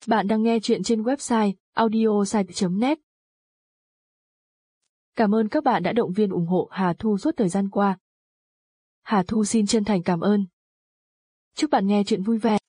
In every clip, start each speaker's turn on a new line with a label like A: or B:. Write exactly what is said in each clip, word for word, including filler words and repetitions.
A: Bạn đang nghe chuyện trên website audiosite chấm net. Cảm ơn các bạn đã động viên ủng hộ Hà Thu suốt thời gian qua. Hà Thu xin chân thành cảm ơn. Chúc bạn nghe chuyện vui vẻ.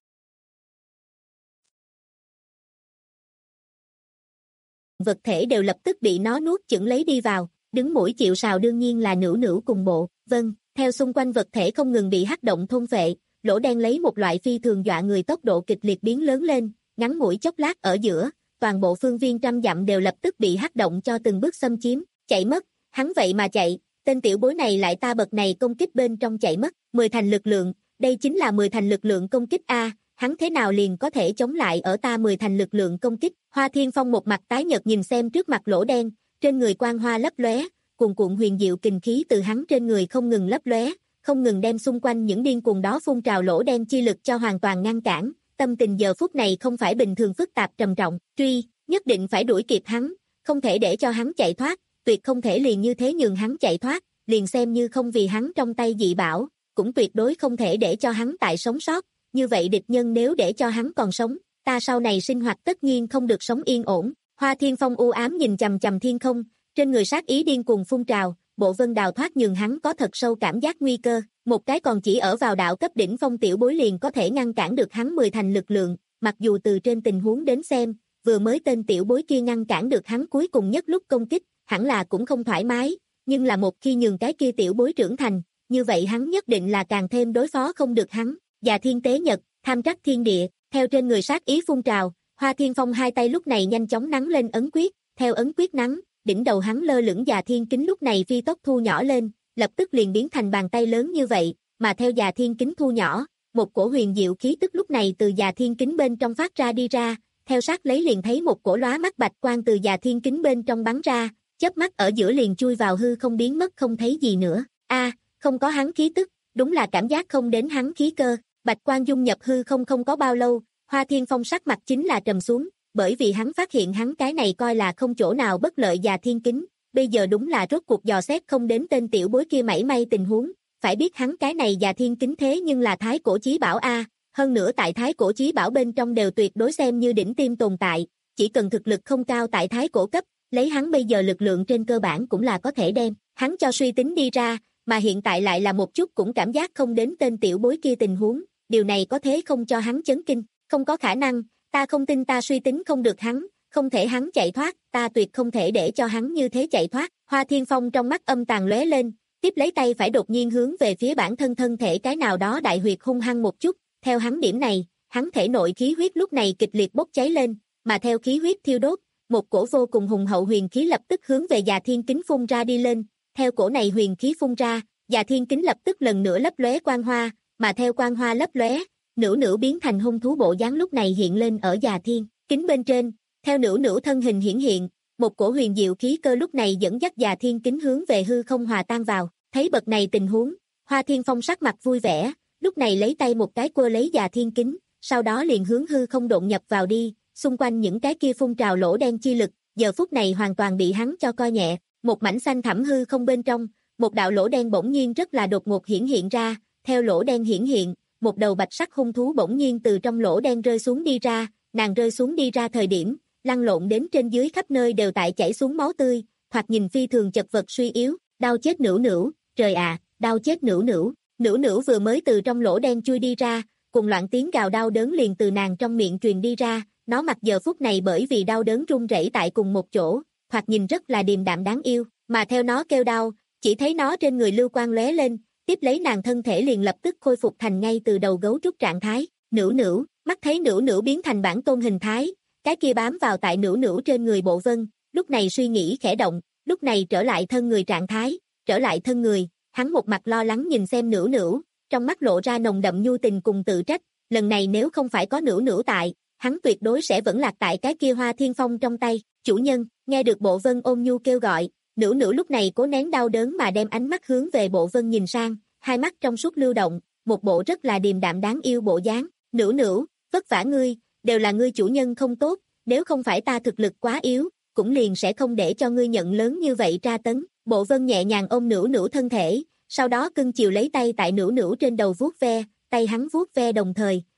B: Vật thể đều lập tức bị nó nuốt chửng lấy đi vào, đứng mũi chịu sào đương nhiên là Nữu Nữu cùng bộ. Vâng, theo xung quanh vật thể không ngừng bị hắc động thôn phệ, lỗ đen lấy một loại phi thường dọa người tốc độ kịch liệt biến lớn lên, ngắn ngủi chốc lát ở giữa, toàn bộ phương viên trăm dặm đều lập tức bị hắc động cho từng bước xâm chiếm, chạy mất, hắn vậy mà chạy, tên tiểu bối này lại ta bậc này công kích bên trong chạy mất, mười thành lực lượng, đây chính là mười thành lực lượng công kích a, hắn thế nào liền có thể chống lại ở ta mười thành lực lượng công kích. Hoa Thiên Phong một mặt tái nhợt nhìn xem trước mặt lỗ đen, trên người quang hoa lấp lóe, cuồn cuộn huyền diệu kình khí từ hắn trên người không ngừng lấp lóe, không ngừng đem xung quanh những điên cuồng đó phun trào lỗ đen chi lực cho hoàn toàn ngăn cản. Tâm tình giờ phút này không phải bình thường phức tạp trầm trọng, truy, nhất định phải đuổi kịp hắn, không thể để cho hắn chạy thoát, tuyệt không thể liền như thế nhường hắn chạy thoát, liền xem như không vì hắn trong tay dị bảo, cũng tuyệt đối không thể để cho hắn tại sống sót, như vậy địch nhân nếu để cho hắn còn sống, ta sau này sinh hoạt tất nhiên không được sống yên ổn. Hoa Thiên Phong u ám nhìn chằm chằm thiên không, trên người sát ý điên cuồng phun trào, bộ vân đào thoát nhường hắn có thật sâu cảm giác nguy cơ, một cái còn chỉ ở vào đạo cấp đỉnh phong tiểu bối liền có thể ngăn cản được hắn mười thành lực lượng, mặc dù từ trên tình huống đến xem, vừa mới tên tiểu bối kia ngăn cản được hắn cuối cùng nhất lúc công kích, hẳn là cũng không thoải mái, nhưng là một khi nhường cái kia tiểu bối trưởng thành, như vậy hắn nhất định là càng thêm đối phó không được hắn. Già Thiên Tế Nhật, tham trắc thiên địa, theo trên người sát ý phun trào, Hoa Thiên Phong hai tay lúc này nhanh chóng nắn lên ấn quyết, theo ấn quyết nắn, đỉnh đầu hắn lơ lửng Già Thiên Kính lúc này phi tốc thu nhỏ lên, lập tức liền biến thành bàn tay lớn như vậy, mà theo Già Thiên Kính thu nhỏ, một cổ huyền diệu khí tức lúc này từ Già Thiên Kính bên trong phát ra đi ra, theo sát lấy liền thấy một cổ lóa mắt bạch quang từ Già Thiên Kính bên trong bắn ra, chớp mắt ở giữa liền chui vào hư không biến mất không thấy gì nữa. A, không có hắn khí tức, đúng là cảm giác không đến hắn khí cơ. Bạch quang dung nhập hư không không có bao lâu, Hoa Thiên Phong sắc mặt chính là trầm xuống, bởi vì hắn phát hiện hắn cái này coi là không chỗ nào bất lợi Già Thiên Kính, bây giờ đúng là rốt cuộc dò xét không đến tên tiểu bối kia mảy may tình huống, phải biết hắn cái này Già Thiên Kính thế nhưng là thái cổ chí bảo a, hơn nữa tại thái cổ chí bảo bên trong đều tuyệt đối xem như đỉnh tiêm tồn tại, chỉ cần thực lực không cao tại thái cổ cấp, lấy hắn bây giờ lực lượng trên cơ bản cũng là có thể đem hắn cho suy tính đi ra, mà hiện tại lại là một chút cũng cảm giác không đến tên tiểu bối kia tình huống. Điều này có thế không cho hắn chấn kinh, không có khả năng, ta không tin ta suy tính không được hắn, không thể hắn chạy thoát, ta tuyệt không thể để cho hắn như thế chạy thoát. Hoa Thiên Phong trong mắt âm tàn lóe lên, tiếp lấy tay phải đột nhiên hướng về phía bản thân thân thể cái nào đó đại huyệt hung hăng một chút, theo hắn điểm này, hắn thể nội khí huyết lúc này kịch liệt bốc cháy lên, mà theo khí huyết thiêu đốt, một cổ vô cùng hùng hậu huyền khí lập tức hướng về Già Thiên Kính phun ra đi lên, theo cổ này huyền khí phun ra, Già Thiên Kính lập tức lần nữa lấp lóe quang hoa, mà theo quang hoa lấp lóe, Nữu Nữu biến thành hung thú bộ dáng lúc này hiện lên ở Già Thiên Kính bên trên, theo Nữu Nữu thân hình hiển hiện, một cổ huyền diệu khí cơ lúc này dẫn dắt Già Thiên Kính hướng về hư không hòa tan vào, thấy bậc này tình huống, Hoa Thiên Phong sắc mặt vui vẻ, lúc này lấy tay một cái quơ lấy Già Thiên Kính, sau đó liền hướng hư không độn nhập vào đi, xung quanh những cái kia phun trào lỗ đen chi lực, giờ phút này hoàn toàn bị hắn cho coi nhẹ, một mảnh xanh thẳm hư không bên trong, một đạo lỗ đen bỗng nhiên rất là đột ngột hiển hiện ra. Theo lỗ đen hiển hiện, một đầu bạch sắc hung thú bỗng nhiên từ trong lỗ đen rơi xuống đi ra, nàng rơi xuống đi ra thời điểm, lăn lộn đến trên dưới khắp nơi đều tại chảy xuống máu tươi, thoạt nhìn phi thường chật vật suy yếu, đau chết Nữu Nữu, trời ạ, à, đau chết Nữu Nữu. Nữu Nữu vừa mới từ trong lỗ đen chui đi ra, cùng loạn tiếng gào đau đớn liền từ nàng trong miệng truyền đi ra, nó mặc giờ phút này bởi vì đau đớn run rẩy tại cùng một chỗ, thoạt nhìn rất là điềm đạm đáng yêu, mà theo nó kêu đau, chỉ thấy nó trên người lưu quang lóe lên. Tiếp lấy nàng thân thể liền lập tức khôi phục thành ngay từ đầu gấu trúc trạng thái, Nữu Nữu, mắt thấy Nữu Nữu biến thành bản tôn hình thái, cái kia bám vào tại Nữu Nữu trên người bộ vân, lúc này suy nghĩ khẽ động, lúc này trở lại thân người trạng thái, trở lại thân người, hắn một mặt lo lắng nhìn xem Nữu Nữu, trong mắt lộ ra nồng đậm nhu tình cùng tự trách, lần này nếu không phải có Nữu Nữu tại, hắn tuyệt đối sẽ vẫn lạc tại cái kia Hoa Thiên Phong trong tay. Chủ nhân, nghe được bộ vân ôn nhu kêu gọi, Nữu Nữu lúc này cố nén đau đớn mà đem ánh mắt hướng về bộ vân nhìn sang, hai mắt trong suốt lưu động, một bộ rất là điềm đạm đáng yêu bộ dáng. Nữu Nữu, vất vả ngươi, đều là ngươi chủ nhân không tốt, nếu không phải ta thực lực quá yếu, cũng liền sẽ không để cho ngươi nhận lớn như vậy tra tấn. Bộ vân nhẹ nhàng ôm Nữu Nữu thân thể, sau đó cưng chiều lấy tay tại Nữu Nữu trên đầu vuốt ve, tay hắn vuốt ve đồng thời,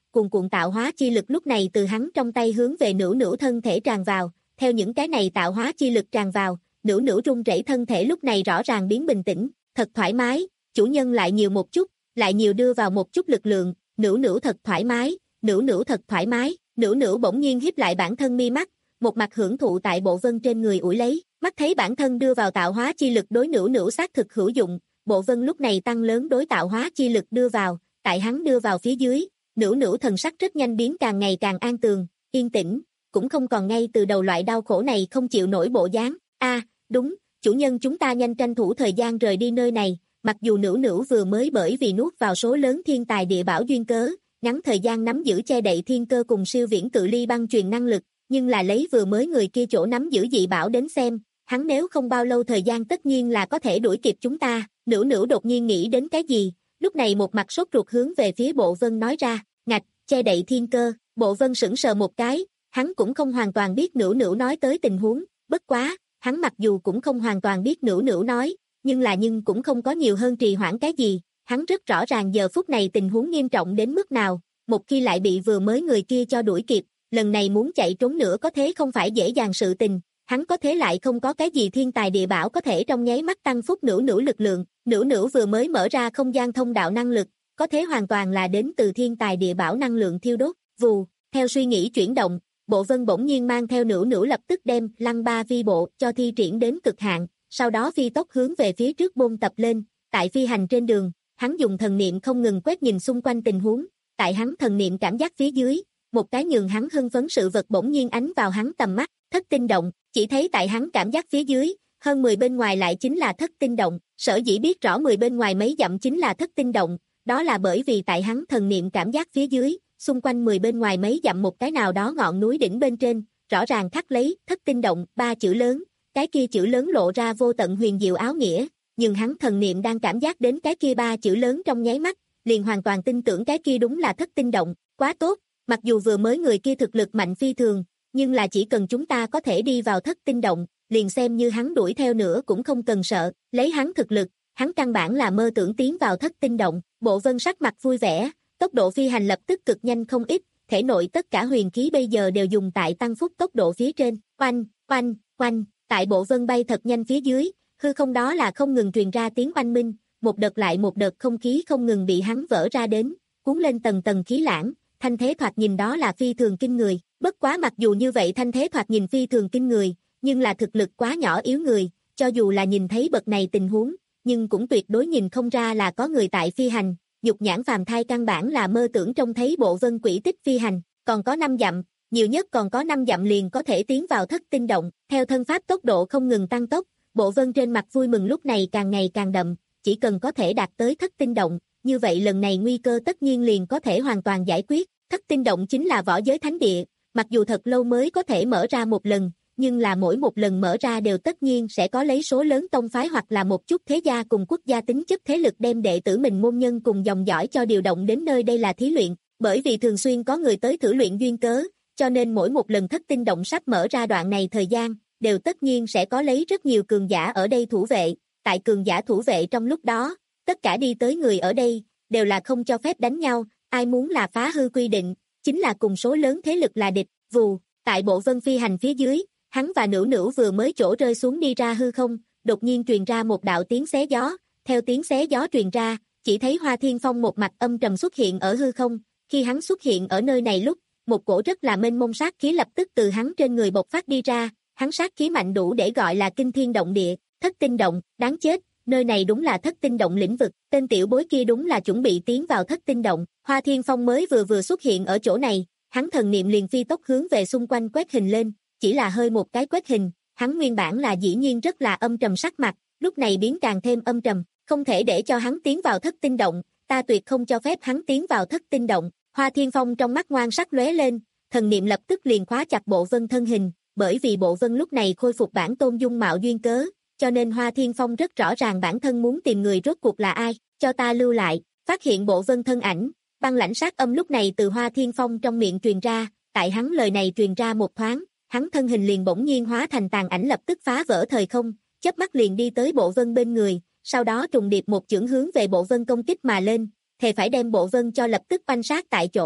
B: cuồn cuộn tạo hóa chi lực lúc này từ hắn trong tay hướng về Nữu Nữu thân thể tràn vào, theo những cái này tạo hóa chi lực tràn vào, Nữu Nữu run rẩy thân thể lúc này rõ ràng biến bình tĩnh, thật thoải mái, chủ nhân lại nhiều một chút, lại nhiều đưa vào một chút lực lượng, Nữu Nữu thật thoải mái, Nữu Nữu thật thoải mái, Nữu Nữu bỗng nhiên híp lại bản thân mi mắt, một mặt hưởng thụ tại bộ vân trên người ủi lấy, mắt thấy bản thân đưa vào tạo hóa chi lực đối Nữu Nữu xác thực hữu dụng, bộ vân lúc này tăng lớn đối tạo hóa chi lực đưa vào, tại hắn đưa vào phía dưới, Nữu Nữu thần sắc rất nhanh biến càng ngày càng an tường, yên tĩnh, cũng không còn ngay từ đầu loại đau khổ này không chịu nổi bộ dáng. A, đúng, chủ nhân chúng ta nhanh tranh thủ thời gian rời đi nơi này, mặc dù Nữu Nữu vừa mới bởi vì nuốt vào số lớn thiên tài địa bảo duyên cớ, ngắn thời gian nắm giữ che đậy thiên cơ cùng siêu viễn cự ly băng truyền năng lực, nhưng là lấy vừa mới người kia chỗ nắm giữ dị bảo đến xem, hắn nếu không bao lâu thời gian tất nhiên là có thể đuổi kịp chúng ta. Nữu Nữu đột nhiên nghĩ đến cái gì, lúc này một mặt sốt ruột hướng về phía Bộ Vân nói ra, ngạch, che đậy thiên cơ. Bộ Vân sững sờ một cái, hắn cũng không hoàn toàn biết Nữu Nữu nói tới tình huống, bất quá, hắn mặc dù cũng không hoàn toàn biết Nữu Nữu nói, nhưng là nhưng cũng không có nhiều hơn trì hoãn cái gì, hắn rất rõ ràng giờ phút này tình huống nghiêm trọng đến mức nào, một khi lại bị vừa mới người kia cho đuổi kịp, lần này muốn chạy trốn nữa có thế không phải dễ dàng sự tình, hắn có thế lại không có cái gì thiên tài địa bảo có thể trong nháy mắt tăng phúc Nữu Nữu lực lượng, Nữu Nữu vừa mới mở ra không gian thông đạo năng lực, có thế hoàn toàn là đến từ thiên tài địa bảo năng lượng thiêu đốt, vù, theo suy nghĩ chuyển động, Bộ Vân bỗng nhiên mang theo Nữu Nữu lập tức đem lăng ba vi bộ cho thi triển đến cực hạn, sau đó phi tốc hướng về phía trước bôn tập lên, tại phi hành trên đường, hắn dùng thần niệm không ngừng quét nhìn xung quanh tình huống, tại hắn thần niệm cảm giác phía dưới, một cái nhường hắn hưng phấn sự vật bỗng nhiên ánh vào hắn tầm mắt, thất tinh động, chỉ thấy tại hắn cảm giác phía dưới, hơn mười bên ngoài lại chính là thất tinh động, sở dĩ biết rõ mười bên ngoài mấy dặm chính là thất tinh động, đó là bởi vì tại hắn thần niệm cảm giác phía dưới, xung quanh mười bên ngoài mấy dặm một cái nào đó ngọn núi đỉnh bên trên, rõ ràng khắc lấy thất tinh động ba chữ lớn, cái kia chữ lớn lộ ra vô tận huyền diệu áo nghĩa, nhưng hắn thần niệm đang cảm giác đến cái kia ba chữ lớn trong nháy mắt, liền hoàn toàn tin tưởng cái kia đúng là thất tinh động, quá tốt, mặc dù vừa mới người kia thực lực mạnh phi thường, nhưng là chỉ cần chúng ta có thể đi vào thất tinh động, liền xem như hắn đuổi theo nữa cũng không cần sợ, lấy hắn thực lực, hắn căn bản là mơ tưởng tiến vào thất tinh động, Bộ Vân sắc mặt vui vẻ, tốc độ phi hành lập tức cực nhanh không ít, thể nội tất cả huyền khí bây giờ đều dùng tại tăng phúc tốc độ phía trên, oanh, oanh, oanh, tại Bộ Vân bay thật nhanh phía dưới, hư không đó là không ngừng truyền ra tiếng oanh minh, một đợt lại một đợt không khí không ngừng bị hắn vỡ ra đến, cuốn lên tầng tầng khí lãng, thanh thế thoạt nhìn đó là phi thường kinh người, bất quá mặc dù như vậy thanh thế thoạt nhìn phi thường kinh người, nhưng là thực lực quá nhỏ yếu người, cho dù là nhìn thấy bậc này tình huống, nhưng cũng tuyệt đối nhìn không ra là có người tại phi hành, dục nhãn phàm thai căn bản là mơ tưởng trông thấy Bộ Vân quỷ tích phi hành, còn có năm dặm, nhiều nhất còn có năm dặm liền có thể tiến vào thất tinh động, theo thân pháp tốc độ không ngừng tăng tốc, Bộ Vân trên mặt vui mừng lúc này càng ngày càng đậm, chỉ cần có thể đạt tới thất tinh động, như vậy lần này nguy cơ tất nhiên liền có thể hoàn toàn giải quyết, thất tinh động chính là võ giới thánh địa, mặc dù thật lâu mới có thể mở ra một lần, nhưng là mỗi một lần mở ra đều tất nhiên sẽ có lấy số lớn tông phái hoặc là một chút thế gia cùng quốc gia tính chất thế lực đem đệ tử mình môn nhân cùng dòng dõi cho điều động đến nơi đây là thí luyện, bởi vì thường xuyên có người tới thử luyện duyên cớ, cho nên mỗi một lần thất tinh động sắp mở ra đoạn này thời gian, đều tất nhiên sẽ có lấy rất nhiều cường giả ở đây thủ vệ, tại cường giả thủ vệ trong lúc đó, tất cả đi tới người ở đây, đều là không cho phép đánh nhau, ai muốn là phá hư quy định, chính là cùng số lớn thế lực là địch, vù, tại Bộ Vân phi hành phía dưới, hắn và Nữu Nữu vừa mới chỗ rơi xuống đi ra hư không, đột nhiên truyền ra một đạo tiếng xé gió, theo tiếng xé gió truyền ra, chỉ thấy Hoa Thiên Phong một mặt âm trầm xuất hiện ở hư không, khi hắn xuất hiện ở nơi này lúc, một cổ rất là mênh mông sát khí lập tức từ hắn trên người bộc phát đi ra, hắn sát khí mạnh đủ để gọi là kinh thiên động địa, thất tinh động, đáng chết, nơi này đúng là thất tinh động lĩnh vực, tên tiểu bối kia đúng là chuẩn bị tiến vào thất tinh động, Hoa Thiên Phong mới vừa vừa xuất hiện ở chỗ này, hắn thần niệm liền phi tốc hướng về xung quanh quét hình lên, chỉ là hơi một cái quét hình, hắn nguyên bản là dĩ nhiên rất là âm trầm sắc mặt, lúc này biến càng thêm âm trầm, không thể để cho hắn tiến vào thất tinh động, ta tuyệt không cho phép hắn tiến vào thất tinh động, Hoa Thiên Phong trong mắt ngoan sắc lóe lên, thần niệm lập tức liền khóa chặt Bộ Vân thân hình, bởi vì Bộ Vân lúc này khôi phục bản tôn dung mạo duyên cớ, cho nên Hoa Thiên Phong rất rõ ràng bản thân muốn tìm người rốt cuộc là ai, cho ta lưu lại, phát hiện Bộ Vân thân ảnh, băng lãnh sát âm lúc này từ Hoa Thiên Phong trong miệng truyền ra, tại hắn lời này truyền ra một thoáng, hắn thân hình liền bỗng nhiên hóa thành tàn ảnh lập tức phá vỡ thời không, chớp mắt liền đi tới Bộ Vân bên người, sau đó trùng điệp một chưởng hướng về Bộ Vân công kích mà lên, thề phải đem Bộ Vân cho lập tức oanh sát tại chỗ,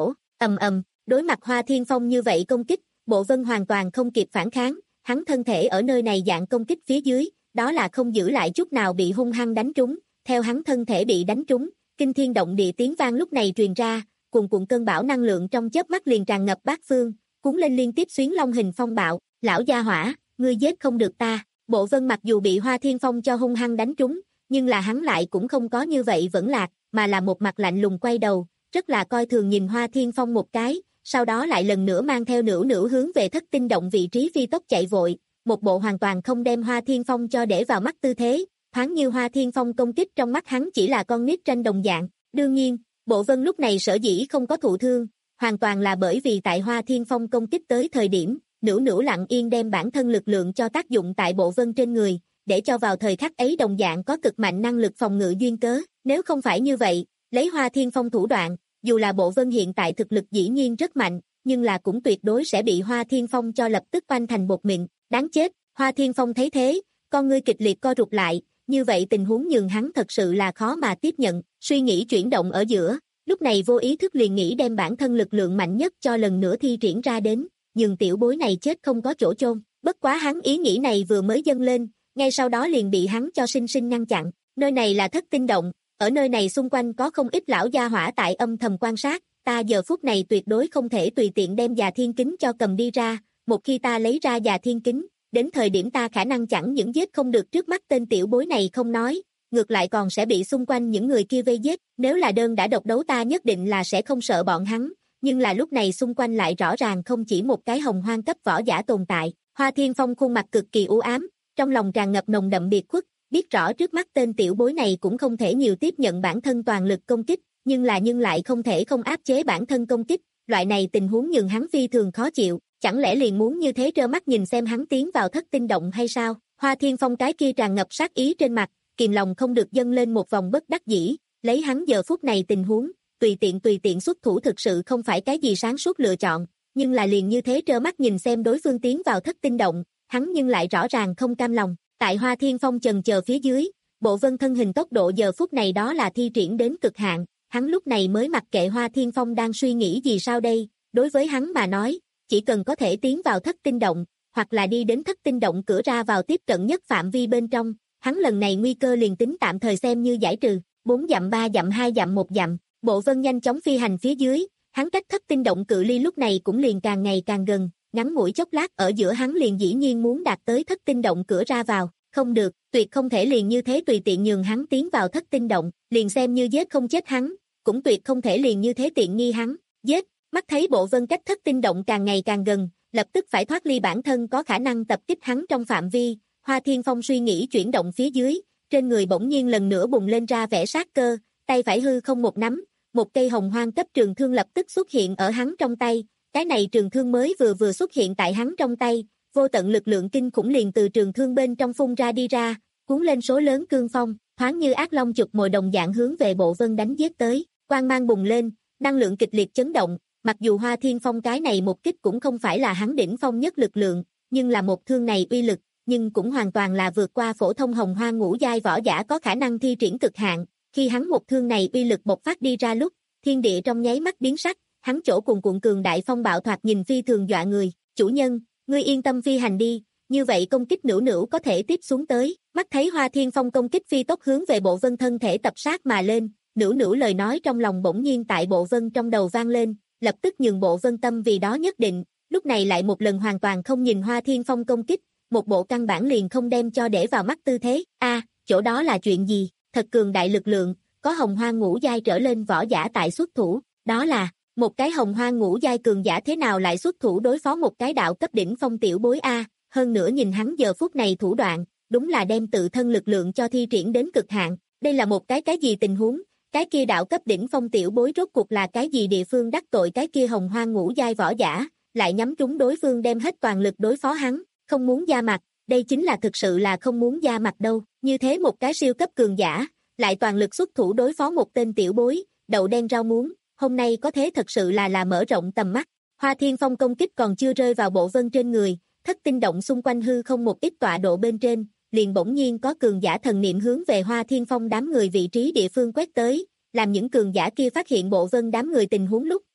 B: ầm ầm, đối mặt Hoa Thiên Phong như vậy công kích, Bộ Vân hoàn toàn không kịp phản kháng, hắn thân thể ở nơi này dạng công kích phía dưới, đó là không giữ lại chút nào bị hung hăng đánh trúng, theo hắn thân thể bị đánh trúng, kinh thiên động địa tiếng vang lúc này truyền ra, cuồn cuộn cơn bão năng lượng trong chớp mắt liền tràn ngập bát phương, cuốn lên liên tiếp xuyến long hình phong bạo, lão gia hỏa, ngươi giết không được ta. Bộ Vân mặc dù bị Hoa Thiên Phong cho hung hăng đánh trúng, nhưng là hắn lại cũng không có như vậy vẫn lạc, mà là một mặt lạnh lùng quay đầu, rất là coi thường nhìn Hoa Thiên Phong một cái, sau đó lại lần nữa mang theo nữu nữu hướng về thất tinh động vị trí phi tốc chạy vội, một bộ hoàn toàn không đem Hoa Thiên Phong cho để vào mắt tư thế, thoáng như Hoa Thiên Phong công kích trong mắt hắn chỉ là con nít tranh đồng dạng. Đương nhiên, Bộ Vân lúc này sở dĩ không có thụ thương, hoàn toàn là bởi vì tại Hoa Thiên Phong công kích tới thời điểm, nữu nữu lặng yên đem bản thân lực lượng cho tác dụng tại Bộ Vân trên người, để cho vào thời khắc ấy đồng dạng có cực mạnh năng lực phòng ngự duyên cớ, nếu không phải như vậy, lấy Hoa Thiên Phong thủ đoạn, dù là Bộ Vân hiện tại thực lực dĩ nhiên rất mạnh, nhưng là cũng tuyệt đối sẽ bị Hoa Thiên Phong cho lập tức oanh thành bột mịn, đáng chết. Hoa Thiên Phong thấy thế, con ngươi kịch liệt co rụt lại, như vậy tình huống nhường hắn thật sự là khó mà tiếp nhận, suy nghĩ chuyển động ở giữa, lúc này vô ý thức liền nghĩ đem bản thân lực lượng mạnh nhất cho lần nữa thi triển ra đến, nhường tiểu bối này chết không có chỗ chôn. Bất quá hắn ý nghĩ này vừa mới dâng lên, ngay sau đó liền bị hắn cho sinh sinh ngăn chặn, nơi này là thất tinh động, ở nơi này xung quanh có không ít lão gia hỏa tại âm thầm quan sát, ta giờ phút này tuyệt đối không thể tùy tiện đem già thiên kính cho cầm đi ra, một khi ta lấy ra già thiên kính, đến thời điểm ta khả năng chẳng những giết không được trước mắt tên tiểu bối này không nói, ngược lại còn sẽ bị xung quanh những người kia vây giết, nếu là đơn đã độc đấu ta nhất định là sẽ không sợ bọn hắn, nhưng là lúc này xung quanh lại rõ ràng không chỉ một cái hồng hoang cấp võ giả tồn tại. Hoa Thiên Phong khuôn mặt cực kỳ u ám, trong lòng tràn ngập nồng đậm biệt khuất, biết rõ trước mắt tên tiểu bối này cũng không thể nhiều tiếp nhận bản thân toàn lực công kích, nhưng là nhưng lại không thể không áp chế bản thân công kích, loại này tình huống nhường hắn phi thường khó chịu, chẳng lẽ liền muốn như thế trơ mắt nhìn xem hắn tiến vào thất tinh động hay sao? Hoa Thiên Phong cái kia tràn ngập sát ý trên mặt, kìm lòng không được dâng lên một vòng bất đắc dĩ, lấy hắn giờ phút này tình huống, tùy tiện tùy tiện xuất thủ thực sự không phải cái gì sáng suốt lựa chọn, nhưng là liền như thế trơ mắt nhìn xem đối phương tiến vào thất tinh động, hắn nhưng lại rõ ràng không cam lòng. Tại Hoa Thiên Phong chần chờ phía dưới, Bộ Vân thân hình tốc độ giờ phút này đó là thi triển đến cực hạn, hắn lúc này mới mặc kệ Hoa Thiên Phong đang suy nghĩ gì sao đây, đối với hắn mà nói, chỉ cần có thể tiến vào thất tinh động, hoặc là đi đến thất tinh động cửa ra vào tiếp cận nhất phạm vi bên trong, hắn lần này nguy cơ liền tính tạm thời xem như giải trừ. Bốn dặm ba dặm hai dặm một dặm, Bộ Vân nhanh chóng phi hành phía dưới, hắn cách thất tinh động cự ly lúc này cũng liền càng ngày càng gần, ngắn ngủi chốc lát ở giữa hắn liền dĩ nhiên muốn đạt tới thất tinh động cửa ra vào, không được, tuyệt không thể liền như thế tùy tiện nhường hắn tiến vào thất tinh động, liền xem như giết không chết hắn, cũng tuyệt không thể liền như thế tiện nghi hắn, giết. Mắt thấy Bộ Vân cách thất tinh động càng ngày càng gần, lập tức phải thoát ly bản thân có khả năng tập kích hắn trong phạm vi, Hoa Thiên Phong suy nghĩ chuyển động phía dưới, trên người bỗng nhiên lần nữa bùng lên ra vẻ sát cơ, tay phải hư không một nắm, một cây hồng hoang cấp trường thương lập tức xuất hiện ở hắn trong tay, cái này trường thương mới vừa vừa xuất hiện tại hắn trong tay, vô tận lực lượng kinh khủng liền từ trường thương bên trong phun ra đi ra, cuốn lên số lớn cương phong, thoáng như ác long chụp mồi đồng dạng hướng về Bộ Vân đánh giết tới, quang mang bùng lên, năng lượng kịch liệt chấn động, mặc dù Hoa Thiên Phong cái này một kích cũng không phải là hắn đỉnh phong nhất lực lượng, nhưng là một thương này uy lực, nhưng cũng hoàn toàn là vượt qua phổ thông hồng hoang ngũ giai võ giả có khả năng thi triển cực hạn, khi hắn một thương này uy lực bộc phát đi ra lúc, thiên địa trong nháy mắt biến sắc, hắn chỗ cuồn cuộn cường đại phong bạo thoạt nhìn phi thường dọa người, chủ nhân, ngươi yên tâm phi hành đi, như vậy công kích nữu nữu có thể tiếp xuống tới, mắt thấy Hoa Thiên Phong công kích phi tốc hướng về Bộ Vân thân thể tập sát mà lên, nữu nữu lời nói trong lòng bỗng nhiên tại Bộ Vân trong đầu vang lên, lập tức nhường Bộ Vân tâm vì đó nhất định, lúc này lại một lần hoàn toàn không nhìn Hoa Thiên Phong công kích, một bộ căn bản liền không đem cho để vào mắt tư thế, a à, chỗ đó là chuyện gì, thật cường đại lực lượng, có hồng hoang ngũ giai trở lên võ giả tại xuất thủ, đó là, một cái hồng hoang ngũ giai cường giả thế nào lại xuất thủ đối phó một cái đạo cấp đỉnh phong tiểu bối a, hơn nữa nhìn hắn giờ phút này thủ đoạn, đúng là đem tự thân lực lượng cho thi triển đến cực hạn, đây là một cái cái gì tình huống, cái kia đạo cấp đỉnh phong tiểu bối rốt cuộc là cái gì địa phương đắc tội cái kia hồng hoang ngũ giai võ giả, lại nhắm trúng đối phương đem hết toàn lực đối phó hắn, không muốn ra mặt, đây chính là thực sự là không muốn ra mặt đâu, như thế một cái siêu cấp cường giả, lại toàn lực xuất thủ đối phó một tên tiểu bối, đậu đen rau muống, hôm nay có thế thật sự là là mở rộng tầm mắt. Hoa Thiên Phong công kích còn chưa rơi vào Bộ Vân trên người, thất tinh động xung quanh hư không một ít tọa độ bên trên, liền bỗng nhiên có cường giả thần niệm hướng về Hoa Thiên Phong đám người vị trí địa phương quét tới, làm những cường giả kia phát hiện Bộ Vân đám người tình huống lúc,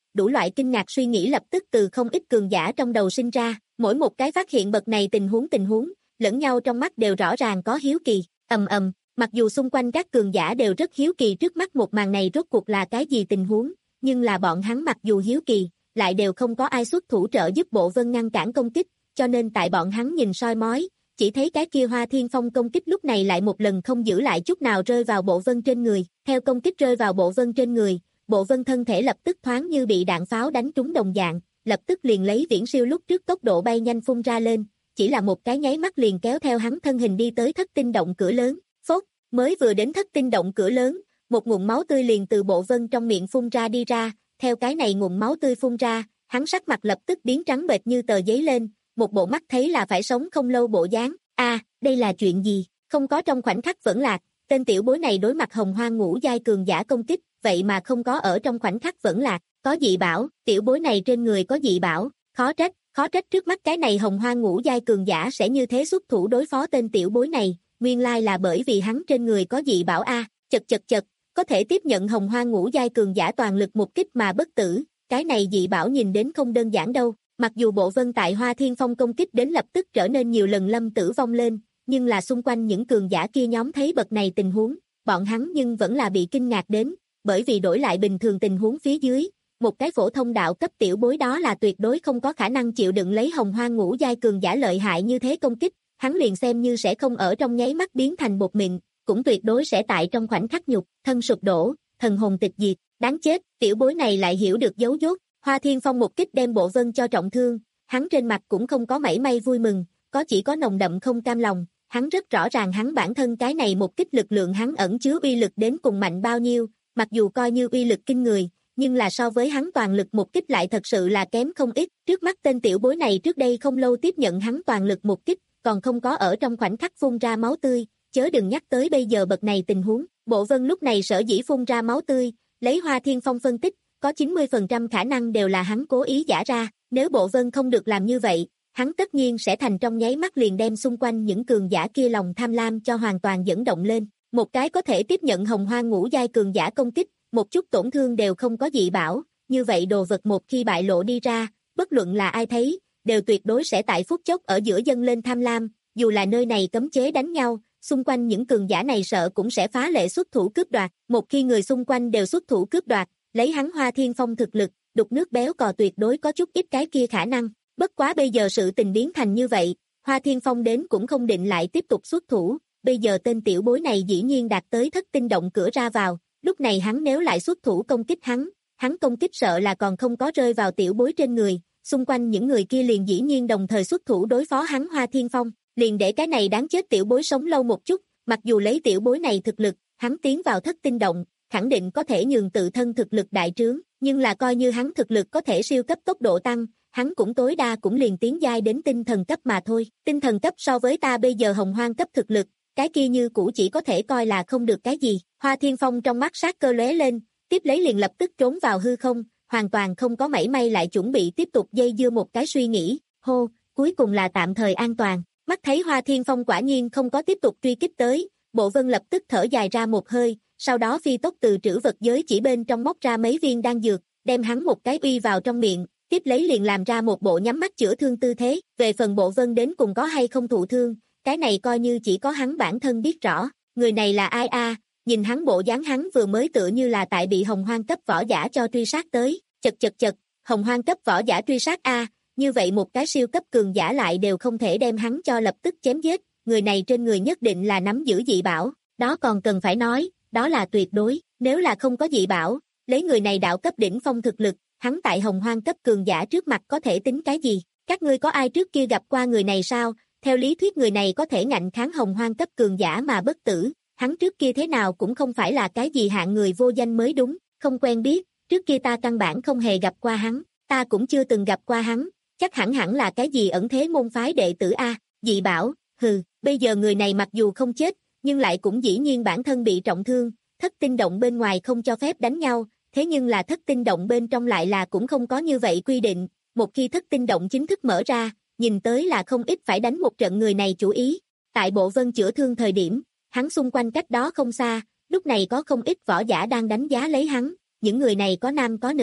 B: đủ loại kinh ngạc suy nghĩ lập tức từ không ít cường giả trong đầu sinh ra, mỗi một cái phát hiện bậc này tình huống tình huống, lẫn nhau trong mắt đều rõ ràng có hiếu kỳ, ầm ầm, mặc dù xung quanh các cường giả đều rất hiếu kỳ trước mắt một màn này rốt cuộc là cái gì tình huống, nhưng là bọn hắn mặc dù hiếu kỳ, lại đều không có ai xuất thủ trợ giúp Bộ Vân ngăn cản công kích, cho nên tại bọn hắn nhìn soi mói, chỉ thấy cái kia Hoa Thiên Phong công kích lúc này lại một lần không giữ lại chút nào rơi vào Bộ Vân trên người, theo công kích rơi vào Bộ Vân trên người, Bộ Vân thân thể lập tức thoáng như bị đạn pháo đánh trúng đồng dạng, lập tức liền lấy viễn siêu lúc trước tốc độ bay nhanh phun ra lên, chỉ là một cái nháy mắt liền kéo theo hắn thân hình đi tới thất tinh động cửa lớn, phốt, mới vừa đến thất tinh động cửa lớn, một ngụm máu tươi liền từ Bộ Vân trong miệng phun ra đi ra, theo cái này ngụm máu tươi phun ra, hắn sắc mặt lập tức biến trắng bệch như tờ giấy lên, một bộ mắt thấy là phải sống không lâu bộ dáng. A, à, đây là chuyện gì? Không có trong khoảnh khắc vẫn lạc, tên tiểu bối này đối mặt Hồng Hoang ngũ giai cường giả công kích, vậy mà không có ở trong khoảnh khắc vẫn lạc, có dị bảo, tiểu bối này trên người có dị bảo, khó trách, khó trách trước mắt cái này Hồng Hoang ngũ giai cường giả sẽ như thế xuất thủ đối phó tên tiểu bối này, nguyên lai là bởi vì hắn trên người có dị bảo a, à, chật chật chật, có thể tiếp nhận Hồng Hoang ngũ giai cường giả toàn lực một kích mà bất tử, cái này dị bảo nhìn đến không đơn giản đâu. Mặc dù Bộ Vân tại Hoa Thiên Phong công kích đến lập tức trở nên nhiều lần lâm tử vong lên, nhưng là xung quanh những cường giả kia nhóm thấy bậc này tình huống, bọn hắn nhưng vẫn là bị kinh ngạc đến, bởi vì đổi lại bình thường tình huống phía dưới, một cái phổ thông đạo cấp tiểu bối đó là tuyệt đối không có khả năng chịu đựng lấy Hồng Hoang ngũ giai cường giả lợi hại như thế công kích, hắn liền xem như sẽ không ở trong nháy mắt biến thành bột mịn, cũng tuyệt đối sẽ tại trong khoảnh khắc nhục, thân sụp đổ, thần hồn tịch diệt, đáng chết, tiểu bối này lại hiểu được dấu dốt. Hoa Thiên Phong một kích đem Bộ Vân cho trọng thương, hắn trên mặt cũng không có mảy may vui mừng, có chỉ có nồng đậm không cam lòng, hắn rất rõ ràng hắn bản thân cái này một kích lực lượng hắn ẩn chứa uy lực đến cùng mạnh bao nhiêu, mặc dù coi như uy lực kinh người, nhưng là so với hắn toàn lực một kích lại thật sự là kém không ít, trước mắt tên tiểu bối này trước đây không lâu tiếp nhận hắn toàn lực một kích, còn không có ở trong khoảnh khắc phun ra máu tươi, chớ đừng nhắc tới bây giờ bậc này tình huống, Bộ Vân lúc này sở dĩ phun ra máu tươi, lấy Hoa Thiên Phong phân tích, có chín mươi phần trăm khả năng đều là hắn cố ý giả ra, nếu Bộ Vân không được làm như vậy, hắn tất nhiên sẽ thành trong nháy mắt liền đem xung quanh những cường giả kia lòng tham lam cho hoàn toàn dẫn động lên, một cái có thể tiếp nhận Hồng Hoang ngũ giai cường giả công kích, một chút tổn thương đều không có dị bảo, như vậy đồ vật một khi bại lộ đi ra, bất luận là ai thấy, đều tuyệt đối sẽ tại phút chốc ở giữa dâng lên tham lam, dù là nơi này cấm chế đánh nhau, xung quanh những cường giả này sợ cũng sẽ phá lệ xuất thủ cướp đoạt, một khi người xung quanh đều xuất thủ cướp đoạt, lấy hắn Hoa Thiên Phong thực lực, đục nước béo cò tuyệt đối có chút ít cái kia khả năng, bất quá bây giờ sự tình biến thành như vậy, Hoa Thiên Phong đến cũng không định lại tiếp tục xuất thủ, bây giờ tên tiểu bối này dĩ nhiên đạt tới thất tinh động cửa ra vào, lúc này hắn nếu lại xuất thủ công kích hắn, hắn công kích sợ là còn không có rơi vào tiểu bối trên người, xung quanh những người kia liền dĩ nhiên đồng thời xuất thủ đối phó hắn Hoa Thiên Phong, liền để cái này đáng chết tiểu bối sống lâu một chút, mặc dù lấy tiểu bối này thực lực, hắn tiến vào thất tinh động, khẳng định có thể nhường tự thân thực lực đại trướng, nhưng là coi như hắn thực lực có thể siêu cấp tốc độ tăng, hắn cũng tối đa cũng liền tiến giai đến tinh thần cấp mà thôi, tinh thần cấp so với ta bây giờ Hồng Hoang cấp thực lực, cái kia như cũ chỉ có thể coi là không được cái gì, Hoa Thiên Phong trong mắt sát cơ lóe lên, tiếp lấy liền lập tức trốn vào hư không, hoàn toàn không có mảy may lại chuẩn bị tiếp tục dây dưa một cái suy nghĩ, hô, cuối cùng là tạm thời an toàn, mắt thấy Hoa Thiên Phong quả nhiên không có tiếp tục truy kích tới, Bộ Vân lập tức thở dài ra một hơi, sau đó phi tốc từ trữ vật giới chỉ bên trong móc ra mấy viên đan dược, đem hắn một cái uy vào trong miệng, tiếp lấy liền làm ra một bộ nhắm mắt chữa thương tư thế, về phần Bộ Vân đến cùng có hay không thụ thương, cái này coi như chỉ có hắn bản thân biết rõ, người này là ai a, à? Nhìn hắn bộ dáng hắn vừa mới tựa như là tại bị Hồng Hoang cấp võ giả cho truy sát tới, chật chật chật, Hồng Hoang cấp võ giả truy sát a, à? Như vậy một cái siêu cấp cường giả lại đều không thể đem hắn cho lập tức chém giết, người này trên người nhất định là nắm giữ dị bảo, đó còn cần phải nói, đó là tuyệt đối, nếu là không có dị bảo, lấy người này đạo cấp đỉnh phong thực lực, hắn tại Hồng Hoang cấp cường giả trước mặt có thể tính cái gì, các ngươi có ai trước kia gặp qua người này sao, theo lý thuyết người này có thể ngạnh kháng Hồng Hoang cấp cường giả mà bất tử, hắn trước kia thế nào cũng không phải là cái gì hạng người vô danh mới đúng, không quen biết, trước kia ta căn bản không hề gặp qua hắn, ta cũng chưa từng gặp qua hắn, chắc hẳn hẳn là cái gì ẩn thế môn phái đệ tử a, dị bảo, hừ, bây giờ người này mặc dù không chết, nhưng lại cũng dĩ nhiên bản thân bị trọng thương, thất tinh động bên ngoài không cho phép đánh nhau, thế nhưng là thất tinh động bên trong lại là cũng không có như vậy quy định, một khi thất tinh động chính thức mở ra, nhìn tới là không ít phải đánh một trận người này chủ ý. Tại Bộ Vân chữa thương thời điểm, hắn xung quanh cách đó không xa, lúc này có không ít võ giả đang đánh giá lấy hắn, những người này có nam có nữ,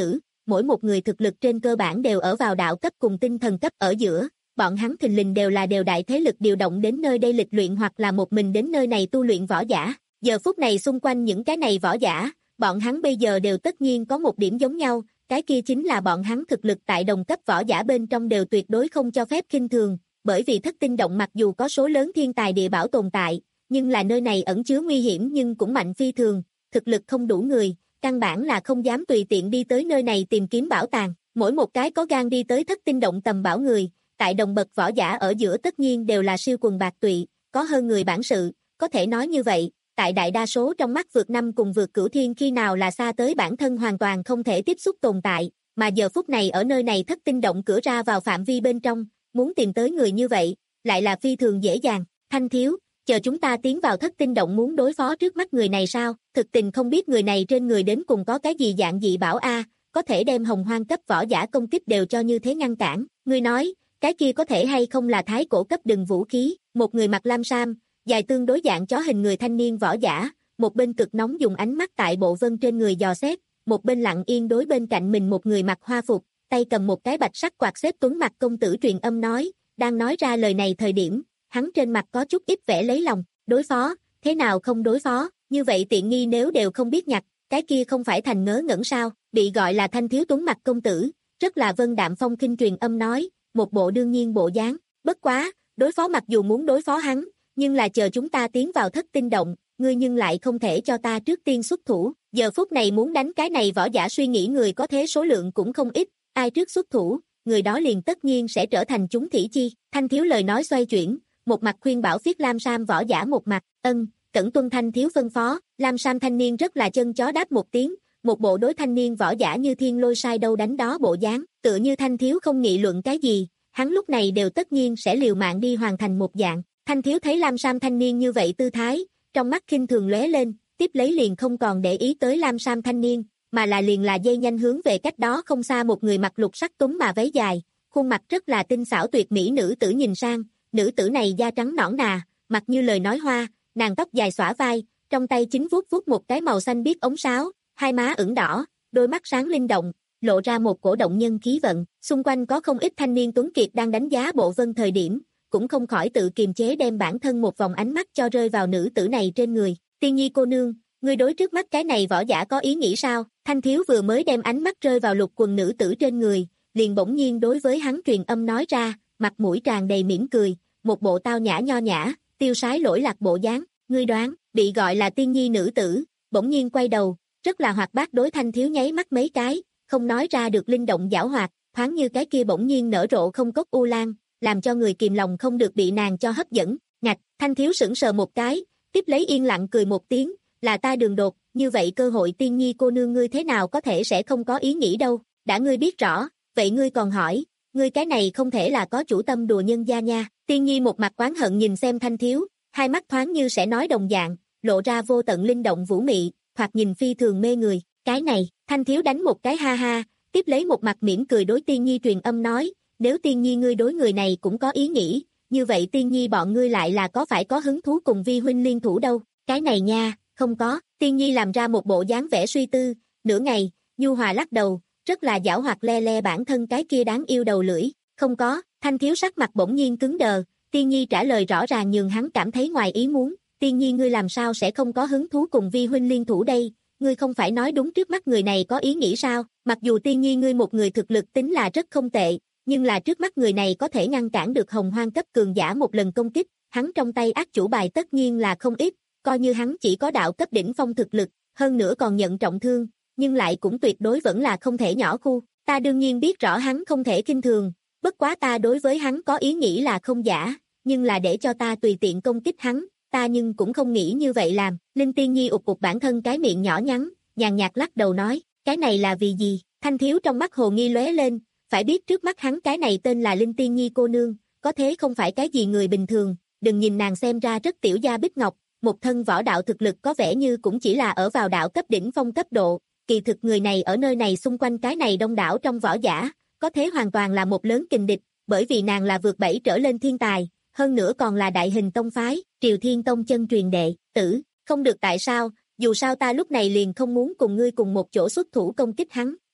B: mỗi một người thực lực trên cơ bản đều ở vào đạo cấp cùng tinh thần cấp ở giữa, bọn hắn thình lình đều là đều đại thế lực điều động đến nơi đây lịch luyện hoặc là một mình đến nơi này tu luyện võ giả. Giờ phút này xung quanh những cái này võ giả, bọn hắn bây giờ đều tất nhiên có một điểm giống nhau, cái kia chính là bọn hắn thực lực tại đồng cấp võ giả bên trong đều tuyệt đối không cho phép khinh thường, bởi vì thất tinh động mặc dù có số lớn thiên tài địa bảo tồn tại, nhưng là nơi này ẩn chứa nguy hiểm nhưng cũng mạnh phi thường, thực lực không đủ người, căn bản là không dám tùy tiện đi tới nơi này tìm kiếm bảo tàng, mỗi một cái có gan đi tới thất tinh động tầm bảo người, tại đồng bậc võ giả ở giữa tất nhiên đều là siêu quần bạc tụy, có hơn người bản sự, có thể nói như vậy, tại đại đa số trong mắt vượt năm cùng vượt cửu thiên khi nào là xa tới bản thân hoàn toàn không thể tiếp xúc tồn tại, mà giờ phút này ở nơi này thất tinh động cửa ra vào phạm vi bên trong, muốn tìm tới người như vậy, lại là phi thường dễ dàng. Thanh thiếu, chờ chúng ta tiến vào thất tinh động muốn đối phó trước mắt người này sao? Thực tình không biết người này trên người đến cùng có cái gì dạng dị bảo a, có thể đem hồng hoang cấp võ giả công kích đều cho như thế ngăn cản. Ngươi nói, cái kia có thể hay không là thái cổ cấp đừng vũ khí? Một người mặc lam sam, dài tương đối dạng chó hình người thanh niên võ giả, một bên cực nóng dùng ánh mắt tại bộ vân trên người dò xét, một bên lặng yên đối bên cạnh mình một người mặc hoa phục, tay cầm một cái bạch sắc quạt xếp tuấn mặt công tử truyền âm nói, đang nói ra lời này thời điểm, hắn trên mặt có chút ít vẻ lấy lòng, đối phó, thế nào không đối phó, như vậy tiện nghi nếu đều không biết nhặt, cái kia không phải thành ngớ ngẩn sao, bị gọi là thanh thiếu tuấn mặt công tử, rất là vân đạm phong khinh truyền âm nói, một bộ đương nhiên bộ dáng, bất quá, đối phó mặc dù muốn đối phó hắn, nhưng là chờ chúng ta tiến vào thất tinh động, ngươi nhưng lại không thể cho ta trước tiên xuất thủ, giờ phút này muốn đánh cái này võ giả suy nghĩ người có thế số lượng cũng không ít, ai trước xuất thủ, người đó liền tất nhiên sẽ trở thành chúng thỉ chi, thanh thiếu lời nói xoay chuyển, một mặt khuyên bảo phiết lam sam võ giả một mặt, ân, cẩn tuân thanh thiếu phân phó, lam sam thanh niên rất là chân chó đáp một tiếng, một bộ đối thanh niên võ giả như thiên lôi sai đâu đánh đó bộ dáng, tựa như thanh thiếu không nghị luận cái gì, hắn lúc này đều tất nhiên sẽ liều mạng đi hoàn thành một dạng, thanh thiếu thấy lam sam thanh niên như vậy tư thái, trong mắt khinh thường lóe lên, tiếp lấy liền không còn để ý tới lam sam thanh niên, mà là liền là dây nhanh hướng về cách đó không xa một người mặc lục sắc túm mà váy dài, khuôn mặt rất là tinh xảo tuyệt mỹ nữ tử nhìn sang, nữ tử này da trắng nõn nà, mặt như lời nói hoa, nàng tóc dài xõa vai, trong tay chính vuốt vuốt một cái màu xanh biếc ống sáo, hai má ửng đỏ, đôi mắt sáng linh động, lộ ra một cổ động nhân khí vận, xung quanh có không ít thanh niên tuấn kiệt đang đánh giá bộ vân thời điểm, cũng không khỏi tự kiềm chế đem bản thân một vòng ánh mắt cho rơi vào nữ tử này trên người, Tiên Nhi cô nương, ngươi đối trước mắt cái này võ giả có ý nghĩ sao? Thanh thiếu vừa mới đem ánh mắt rơi vào lục quần nữ tử trên người, liền bỗng nhiên đối với hắn truyền âm nói ra, mặt mũi tràn đầy mỉm cười, một bộ tao nhã nho nhã, tiêu sái lỗi lạc bộ dáng, ngươi đoán, bị gọi là Tiên Nhi nữ tử, bỗng nhiên quay đầu, rất là hoạt bát đối thanh thiếu nháy mắt mấy cái, không nói ra được linh động giảo hoạt, thoáng như cái kia bỗng nhiên nở rộ không cốc u lan, làm cho người kìm lòng không được bị nàng cho hấp dẫn, ngạch, thanh thiếu sững sờ một cái, tiếp lấy yên lặng cười một tiếng, là ta đường đột, như vậy cơ hội Tiên Nhi cô nương ngươi thế nào có thể sẽ không có ý nghĩ đâu, đã ngươi biết rõ, vậy ngươi còn hỏi, ngươi cái này không thể là có chủ tâm đùa nhân gia nha, Tiên Nhi một mặt oán hận nhìn xem thanh thiếu, hai mắt thoáng như sẽ nói đồng dạng, lộ ra vô tận linh động vũ mị, thoạt nhìn phi thường mê người, cái này, thanh thiếu đánh một cái ha ha, tiếp lấy một mặt mỉm cười đối Tiên Nhi truyền âm nói, nếu Tiên Nhi ngươi đối người này cũng có ý nghĩ, như vậy Tiên Nhi bọn ngươi lại là có phải có hứng thú cùng vi huynh liên thủ đâu, cái này nha, không có, Tiên Nhi làm ra một bộ dáng vẻ suy tư, nửa ngày, nhu hòa lắc đầu, rất là giảo hoạt le le bản thân cái kia đáng yêu đầu lưỡi, không có, thanh thiếu sắc mặt bỗng nhiên cứng đờ, Tiên Nhi trả lời rõ ràng nhường hắn cảm thấy ngoài ý muốn, Tiên Nhi ngươi làm sao sẽ không có hứng thú cùng vi huynh liên thủ đây, ngươi không phải nói đúng trước mắt người này có ý nghĩ sao, mặc dù Tiên Nhi ngươi một người thực lực tính là rất không tệ, nhưng là trước mắt người này có thể ngăn cản được hồng hoang cấp cường giả một lần công kích, hắn trong tay ác chủ bài tất nhiên là không ít, coi như hắn chỉ có đạo cấp đỉnh phong thực lực, hơn nữa còn nhận trọng thương, nhưng lại cũng tuyệt đối vẫn là không thể nhỏ khu, ta đương nhiên biết rõ hắn không thể kinh thường, bất quá ta đối với hắn có ý nghĩ là không giả, nhưng là để cho ta tùy tiện công kích hắn, ta nhưng cũng không nghĩ như vậy làm, Linh Tiên Nhi ụt ụt bản thân cái miệng nhỏ nhắn, nhàn nhạt lắc đầu nói, cái này là vì gì, thanh thiếu trong mắt hồ nghi lóe lên, phải biết trước mắt hắn cái này tên là Linh Tiên Nhi cô nương, có thế không phải cái gì người bình thường, đừng nhìn nàng xem ra rất tiểu gia bích ngọc, một thân võ đạo thực lực có vẻ như cũng chỉ là ở vào đạo cấp đỉnh phong cấp độ, kỳ thực người này ở nơi này xung quanh cái này đông đảo trong võ giả, có thế hoàn toàn là một lớn kình địch, bởi vì nàng là vượt bảy trở lên thiên tài, hơn nữa còn là đại hình tông phái, Triều Thiên Tông chân truyền đệ tử, không được tại sao, dù sao ta lúc này liền không muốn cùng ngươi cùng một chỗ xuất thủ công kích hắn,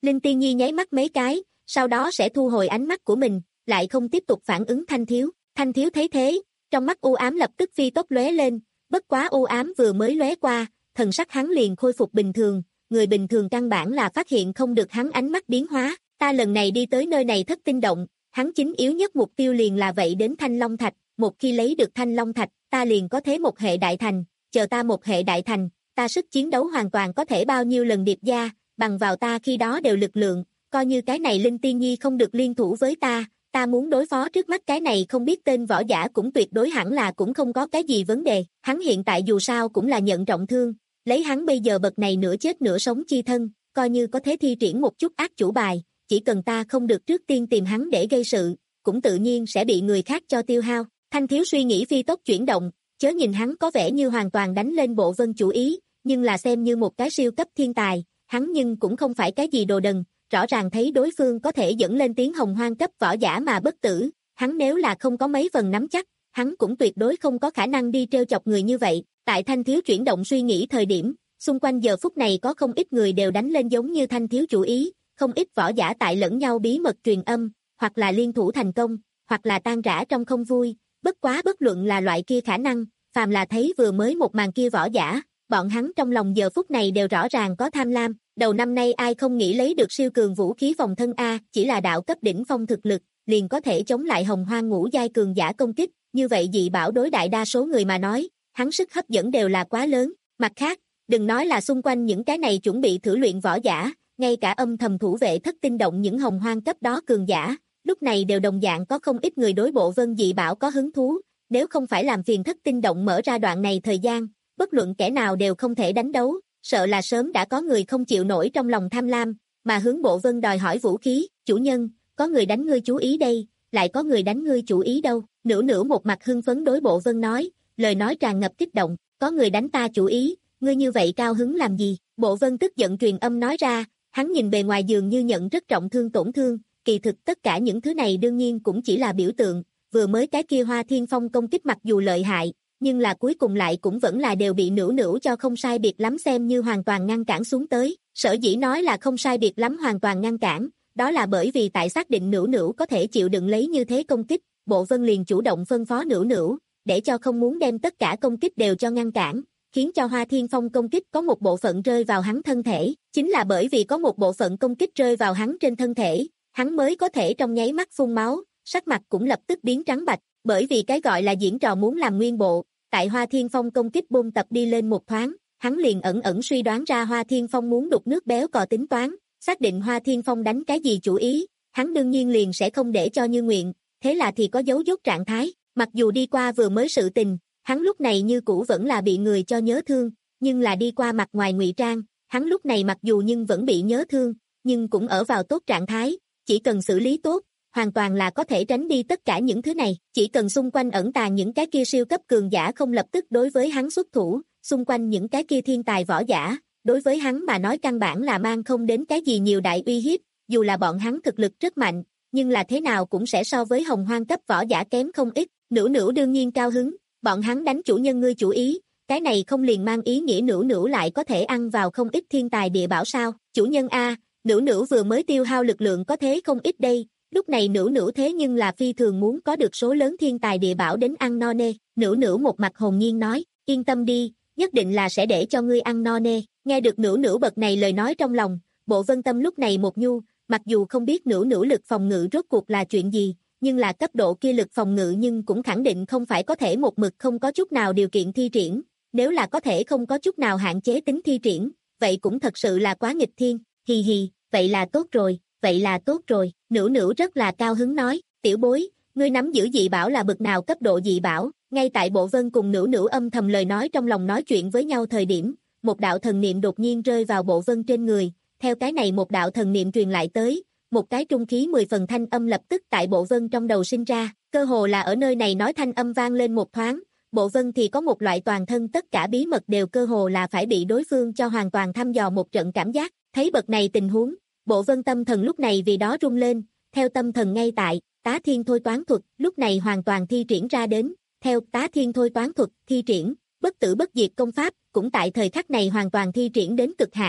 B: Linh Tiên Nhi nháy mắt mấy cái, sau đó sẽ thu hồi ánh mắt của mình, lại không tiếp tục phản ứng Thanh Thiếu. Thanh Thiếu thấy thế, trong mắt u ám lập tức phi tốc lóe lên, bất quá u ám vừa mới lóe qua, thần sắc hắn liền khôi phục bình thường, người bình thường căn bản là phát hiện không được hắn ánh mắt biến hóa. Ta lần này đi tới nơi này thất tinh động, hắn chính yếu nhất mục tiêu liền là vậy đến Thanh Long Thạch, một khi lấy được Thanh Long Thạch, ta liền có thế một hệ đại thành, chờ ta một hệ đại thành, ta sức chiến đấu hoàn toàn có thể bao nhiêu lần điệp gia, bằng vào ta khi đó đều lực lượng, coi như cái này Linh Tiên Nhi không được liên thủ với ta, ta muốn đối phó trước mắt cái này không biết tên võ giả cũng tuyệt đối hẳn là cũng không có cái gì vấn đề, hắn hiện tại dù sao cũng là nhận trọng thương, lấy hắn bây giờ bậc này nửa chết nửa sống chi thân, coi như có thể thi triển một chút ác chủ bài, chỉ cần ta không được trước tiên tìm hắn để gây sự, cũng tự nhiên sẽ bị người khác cho tiêu hao. Thanh Thiếu suy nghĩ phi tốc chuyển động, chớ nhìn hắn có vẻ như hoàn toàn đánh lên Bộ Vân chủ ý, nhưng là xem như một cái siêu cấp thiên tài, hắn nhưng cũng không phải cái gì đồ đần, rõ ràng thấy đối phương có thể dẫn lên tiếng hồng hoang cấp võ giả mà bất tử, hắn nếu là không có mấy phần nắm chắc, hắn cũng tuyệt đối không có khả năng đi trêu chọc người như vậy. Tại Thanh Thiếu chuyển động suy nghĩ thời điểm, xung quanh giờ phút này có không ít người đều đánh lên giống như Thanh Thiếu chủ ý, không ít võ giả tại lẫn nhau bí mật truyền âm, hoặc là liên thủ thành công, hoặc là tan rã trong không vui, bất quá bất luận là loại kia khả năng, phàm là thấy vừa mới một màn kia võ giả, bọn hắn trong lòng giờ phút này đều rõ ràng có tham lam, đầu năm nay ai không nghĩ lấy được siêu cường vũ khí phòng thân a, chỉ là đạo cấp đỉnh phong thực lực, liền có thể chống lại hồng hoang ngũ giai cường giả công kích, như vậy dị bảo đối đại đa số người mà nói, hắn sức hấp dẫn đều là quá lớn, mặt khác, đừng nói là xung quanh những cái này chuẩn bị thử luyện võ giả, ngay cả âm thầm thủ vệ thất tinh động những hồng hoang cấp đó cường giả, lúc này đều đồng dạng có không ít người đối Bộ Vân dị bảo có hứng thú, nếu không phải làm phiền thất tinh động mở ra đoạn này thời gian, bất luận kẻ nào đều không thể đánh đấu, sợ là sớm đã có người không chịu nổi trong lòng tham lam, mà hướng Bộ Vân đòi hỏi vũ khí, chủ nhân, có người đánh ngươi chú ý đây, lại có người đánh ngươi chủ ý đâu, nửa nửa một mặt hưng phấn đối Bộ Vân nói, lời nói tràn ngập kích động, có người đánh ta chủ ý, ngươi như vậy cao hứng làm gì, Bộ Vân tức giận truyền âm nói ra, hắn nhìn bề ngoài dường như nhận rất trọng thương tổn thương, kỳ thực tất cả những thứ này đương nhiên cũng chỉ là biểu tượng, vừa mới cái kia Hoa Thiên Phong công kích mặc dù lợi hại, nhưng là cuối cùng lại cũng vẫn là đều bị nữu nữu cho không sai biệt lắm xem như hoàn toàn ngăn cản xuống tới, sở dĩ nói là không sai biệt lắm hoàn toàn ngăn cản, đó là bởi vì tại xác định nữu nữu có thể chịu đựng lấy như thế công kích, Bộ Vân liền chủ động phân phó nữu nữu, để cho không muốn đem tất cả công kích đều cho ngăn cản, khiến cho Hoa Thiên Phong công kích có một bộ phận rơi vào hắn thân thể, chính là bởi vì có một bộ phận công kích rơi vào hắn trên thân thể, hắn mới có thể trong nháy mắt phun máu, sắc mặt cũng lập tức biến trắng bạch, bởi vì cái gọi là diễn trò muốn làm nguyên bộ, tại Hoa Thiên Phong công kích bôn tập đi lên một thoáng, hắn liền ẩn ẩn suy đoán ra Hoa Thiên Phong muốn đục nước béo cò tính toán, xác định Hoa Thiên Phong đánh cái gì chủ ý, hắn đương nhiên liền sẽ không để cho như nguyện, thế là thì có dấu dốt trạng thái, mặc dù đi qua vừa mới sự tình, hắn lúc này như cũ vẫn là bị người cho nhớ thương, nhưng là đi qua mặt ngoài ngụy trang, hắn lúc này mặc dù nhưng vẫn bị nhớ thương, nhưng cũng ở vào tốt trạng thái, chỉ cần xử lý tốt, hoàn toàn là có thể tránh đi tất cả những thứ này, chỉ cần xung quanh ẩn tàng những cái kia siêu cấp cường giả không lập tức đối với hắn xuất thủ, xung quanh những cái kia thiên tài võ giả, đối với hắn mà nói căn bản là mang không đến cái gì nhiều đại uy hiếp, dù là bọn hắn thực lực rất mạnh, nhưng là thế nào cũng sẽ so với hồng hoang cấp võ giả kém không ít, nữu nữu đương nhiên cao hứng, bọn hắn đánh chủ nhân ngươi chủ ý, cái này không liền mang ý nghĩa nữu nữu lại có thể ăn vào không ít thiên tài địa bảo sao, chủ nhân a, nữu nữu vừa mới tiêu hao lực lượng có thế không ít đây, lúc này nữu nữu thế nhưng là phi thường muốn có được số lớn thiên tài địa bảo đến ăn no nê, nữu nữu một mặt hồn nhiên nói, yên tâm đi, nhất định là sẽ để cho ngươi ăn no nê, nghe được nữu nữu bậc này lời nói trong lòng, Bộ Vân tâm lúc này một nhu, mặc dù không biết nữu nữu lực phòng ngự rốt cuộc là chuyện gì, nhưng là cấp độ kia lực phòng ngự nhưng cũng khẳng định không phải có thể một mực không có chút nào điều kiện thi triển, nếu là có thể không có chút nào hạn chế tính thi triển, vậy cũng thật sự là quá nghịch thiên, hì hì, vậy là tốt rồi, vậy là tốt rồi, nữu nữu rất là cao hứng nói, tiểu bối, ngươi nắm giữ dị bảo là bậc nào cấp độ dị bảo, ngay tại Bộ Vân cùng nữu nữu âm thầm lời nói trong lòng nói chuyện với nhau thời điểm, một đạo thần niệm đột nhiên rơi vào Bộ Vân trên người, theo cái này một đạo thần niệm truyền lại tới, một cái trung khí mười phần thanh âm lập tức tại Bộ Vân trong đầu sinh ra, cơ hồ là ở nơi này nói thanh âm vang lên một thoáng, Bộ Vân thì có một loại toàn thân tất cả bí mật đều cơ hồ là phải bị đối phương cho hoàn toàn thăm dò một trận cảm giác, thấy bậc này tình huống, Bộ Vân tâm thần lúc này vì đó rung lên, theo tâm thần ngay tại, Tá Thiên Thôi Toán Thuật, lúc này hoàn toàn thi triển ra đến, theo Tá Thiên Thôi Toán Thuật thi triển, bất tử bất diệt công pháp, cũng tại thời khắc này hoàn toàn thi triển đến cực hạn,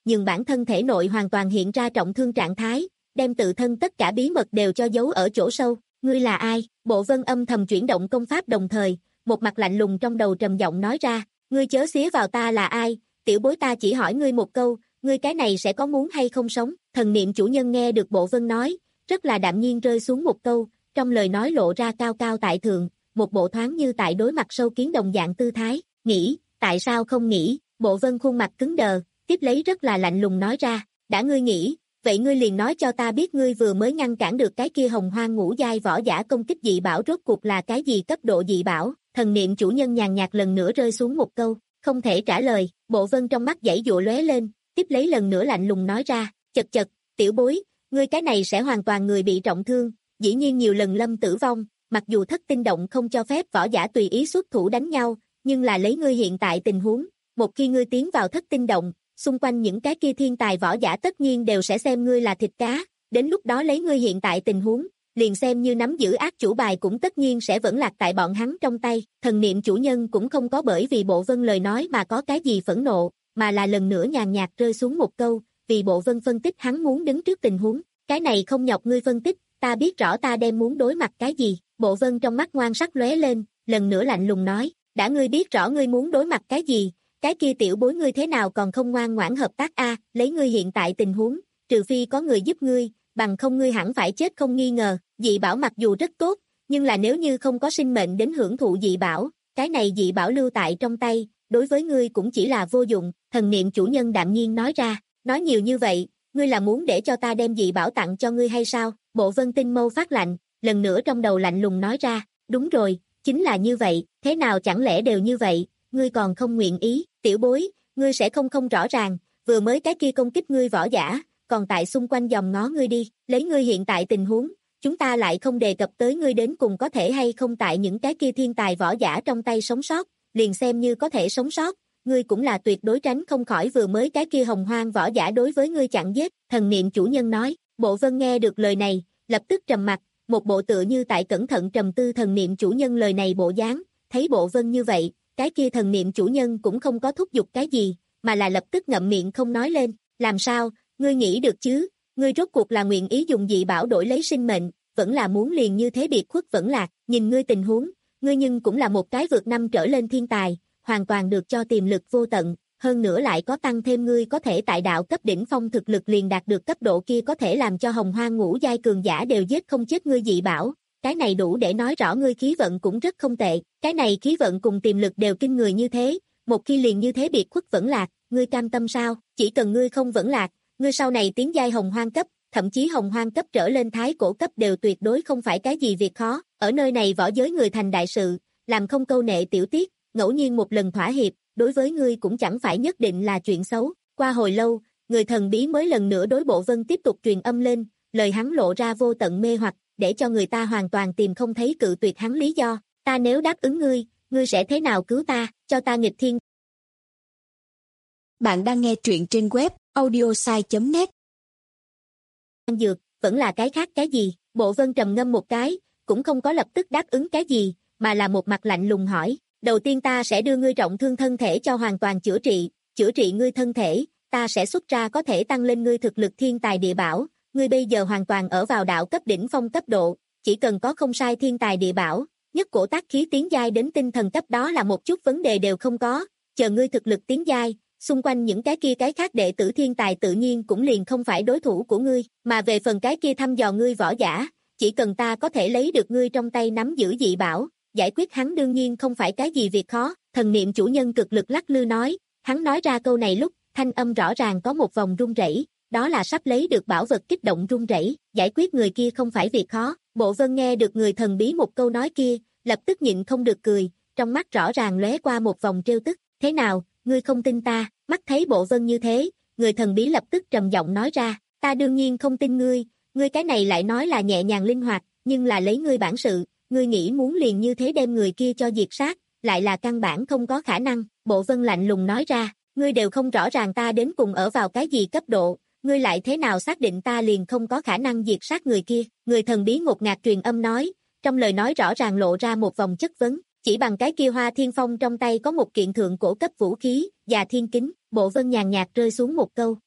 B: nhưng bản thân thể nội hoàn toàn hiện ra trọng thương trạng thái, đem tự thân tất cả bí mật đều cho giấu ở chỗ sâu. Ngươi là ai? Bộ Vân âm thầm chuyển động công pháp đồng thời, một mặt lạnh lùng trong đầu trầm giọng nói ra, ngươi chớ xía vào ta là ai, tiểu bối ta chỉ hỏi ngươi một câu, ngươi cái này sẽ có muốn hay không sống? Thần niệm chủ nhân nghe được Bộ Vân nói, rất là đạm nhiên rơi xuống một câu, trong lời nói lộ ra cao cao tại thượng, một bộ thoáng như tại đối mặt sâu kiến đồng dạng tư thái, nghĩ, tại sao không nghĩ? Bộ Vân khuôn mặt cứng đờ, tiếp lấy rất là lạnh lùng nói ra, đã ngươi nghĩ, vậy ngươi liền nói cho ta biết ngươi vừa mới ngăn cản được cái kia hồng hoang ngũ giai võ giả công kích dị bảo rốt cuộc là cái gì cấp độ dị bảo? Thần niệm chủ nhân nhàn nhạt lần nữa rơi xuống một câu, không thể trả lời. Bộ Vân trong mắt giãy giụa lóe lên, tiếp lấy lần nữa lạnh lùng nói ra, chật chật, tiểu bối, ngươi cái này sẽ hoàn toàn người bị trọng thương, dĩ nhiên nhiều lần lâm tử vong, mặc dù thất tinh động không cho phép võ giả tùy ý xuất thủ đánh nhau, nhưng là lấy ngươi hiện tại tình huống, một khi ngươi tiến vào thất tinh động, xung quanh những cái kia thiên tài võ giả tất nhiên đều sẽ xem ngươi là thịt cá, đến lúc đó lấy ngươi hiện tại tình huống, liền xem như nắm giữ ác chủ bài cũng tất nhiên sẽ vẫn lạc tại bọn hắn trong tay. Thần niệm chủ nhân cũng không có bởi vì Bộ Vân lời nói mà có cái gì phẫn nộ, mà là lần nữa nhàn nhạt rơi xuống một câu, vì Bộ Vân phân tích hắn muốn đứng trước tình huống, cái này không nhọc ngươi phân tích, ta biết rõ ta đem muốn đối mặt cái gì. Bộ Vân trong mắt ngoan sắc lóe lên, lần nữa lạnh lùng nói, đã ngươi biết rõ ngươi muốn đối mặt cái gì, cái kia tiểu bối ngươi thế nào còn không ngoan ngoãn hợp tác a? Lấy ngươi hiện tại tình huống, trừ phi có người giúp ngươi, bằng không ngươi hẳn phải chết không nghi ngờ. Dị bảo mặc dù rất tốt, nhưng là nếu như không có sinh mệnh đến hưởng thụ dị bảo, cái này dị bảo lưu tại trong tay, đối với ngươi cũng chỉ là vô dụng. Thần niệm chủ nhân đạm nhiên nói ra, nói nhiều như vậy, ngươi là muốn để cho ta đem dị bảo tặng cho ngươi hay sao? Bộ Vân tinh mâu phát lạnh, lần nữa trong đầu lạnh lùng nói ra, đúng rồi, chính là như vậy, thế nào chẳng lẽ đều như vậy, ngươi còn không nguyện ý? Tiểu bối, ngươi sẽ không không rõ ràng, vừa mới cái kia công kích ngươi võ giả, còn tại xung quanh dòm ngó ngươi đi, lấy ngươi hiện tại tình huống, chúng ta lại không đề cập tới ngươi đến cùng có thể hay không tại những cái kia thiên tài võ giả trong tay sống sót, liền xem như có thể sống sót, ngươi cũng là tuyệt đối tránh không khỏi vừa mới cái kia hồng hoang võ giả đối với ngươi chặn giết. Thần niệm chủ nhân nói. Bộ Vân nghe được lời này, lập tức trầm mặt, một bộ tựa như tại cẩn thận trầm tư thần niệm chủ nhân lời này bộ dáng, thấy Bộ Vân như vậy, cái kia thần niệm chủ nhân cũng không có thúc giục cái gì, mà là lập tức ngậm miệng không nói lên. Làm sao, ngươi nghĩ được chứ, ngươi rốt cuộc là nguyện ý dùng dị bảo đổi lấy sinh mệnh, vẫn là muốn liền như thế biệt khuất vẫn lạc? Nhìn ngươi tình huống, ngươi nhưng cũng là một cái vượt năm trở lên thiên tài, hoàn toàn được cho tiềm lực vô tận, hơn nữa lại có tăng thêm ngươi có thể tại đạo cấp đỉnh phong thực lực liền đạt được cấp độ kia có thể làm cho hồng hoang ngũ giai cường giả đều giết không chết ngươi dị bảo, cái này đủ để nói rõ ngươi khí vận cũng rất không tệ, cái này khí vận cùng tiềm lực đều kinh người như thế, một khi liền như thế biệt khuất vẫn lạc, ngươi cam tâm sao? Chỉ cần ngươi không vẫn lạc, ngươi sau này tiến giai hồng hoang cấp, thậm chí hồng hoang cấp trở lên thái cổ cấp đều tuyệt đối không phải cái gì việc khó, ở nơi này võ giới người thành đại sự, làm không câu nệ tiểu tiết, ngẫu nhiên một lần thỏa hiệp, đối với ngươi cũng chẳng phải nhất định là chuyện xấu. Qua hồi lâu, người thần bí mới lần nữa đối Bộ Vân tiếp tục truyền âm lên, lời hắn lộ ra vô tận mê hoặc, để cho người ta hoàn toàn tìm không thấy cự tuyệt hắn lý do. Ta nếu đáp ứng ngươi, ngươi sẽ thế nào cứu ta, cho ta nghịch thiên.
C: Bạn đang nghe truyện trên web audiosai chấm net.
B: Dược, vẫn là cái khác cái gì? Bộ Vân trầm ngâm một cái, cũng không có lập tức đáp ứng cái gì, mà là một mặt lạnh lùng hỏi. Đầu tiên ta sẽ đưa ngươi trọng thương thân thể cho hoàn toàn chữa trị, chữa trị ngươi thân thể, ta sẽ xuất ra có thể tăng lên ngươi thực lực thiên tài địa bảo, ngươi bây giờ hoàn toàn ở vào đạo cấp đỉnh phong cấp độ, chỉ cần có không sai thiên tài địa bảo, nhất cổ tác khí tiến giai đến tinh thần cấp đó là một chút vấn đề đều không có, chờ ngươi thực lực tiến giai, xung quanh những cái kia cái khác đệ tử thiên tài tự nhiên cũng liền không phải đối thủ của ngươi, mà về phần cái kia thăm dò ngươi võ giả, chỉ cần ta có thể lấy được ngươi trong tay nắm giữ dị bảo, giải quyết hắn đương nhiên không phải cái gì việc khó. Thần niệm chủ nhân cực lực lắc lư nói, hắn nói ra câu này lúc, thanh âm rõ ràng có một vòng run rẩy, đó là sắp lấy được bảo vật kích động run rẩy, giải quyết người kia không phải việc khó. Bộ Vân nghe được người thần bí một câu nói kia, lập tức nhịn không được cười, trong mắt rõ ràng lóe qua một vòng trêu tức, thế nào, ngươi không tin ta? Mắt thấy Bộ Vân như thế, người thần bí lập tức trầm giọng nói ra, ta đương nhiên không tin ngươi, ngươi cái này lại nói là nhẹ nhàng linh hoạt, nhưng là lấy ngươi bản sự, ngươi nghĩ muốn liền như thế đem người kia cho diệt sát, lại là căn bản không có khả năng. Bộ Vân lạnh lùng nói ra, ngươi đều không rõ ràng ta đến cùng ở vào cái gì cấp độ, ngươi lại thế nào xác định ta liền không có khả năng diệt sát người kia? Người thần bí ngột ngạt truyền âm nói, trong lời nói rõ ràng lộ ra một vòng chất vấn, chỉ bằng cái kia Hoa Thiên Phong trong tay có một kiện thượng cổ cấp vũ khí, Già Thiên Kính. Bộ Vân nhàn nhạt rơi xuống một câu,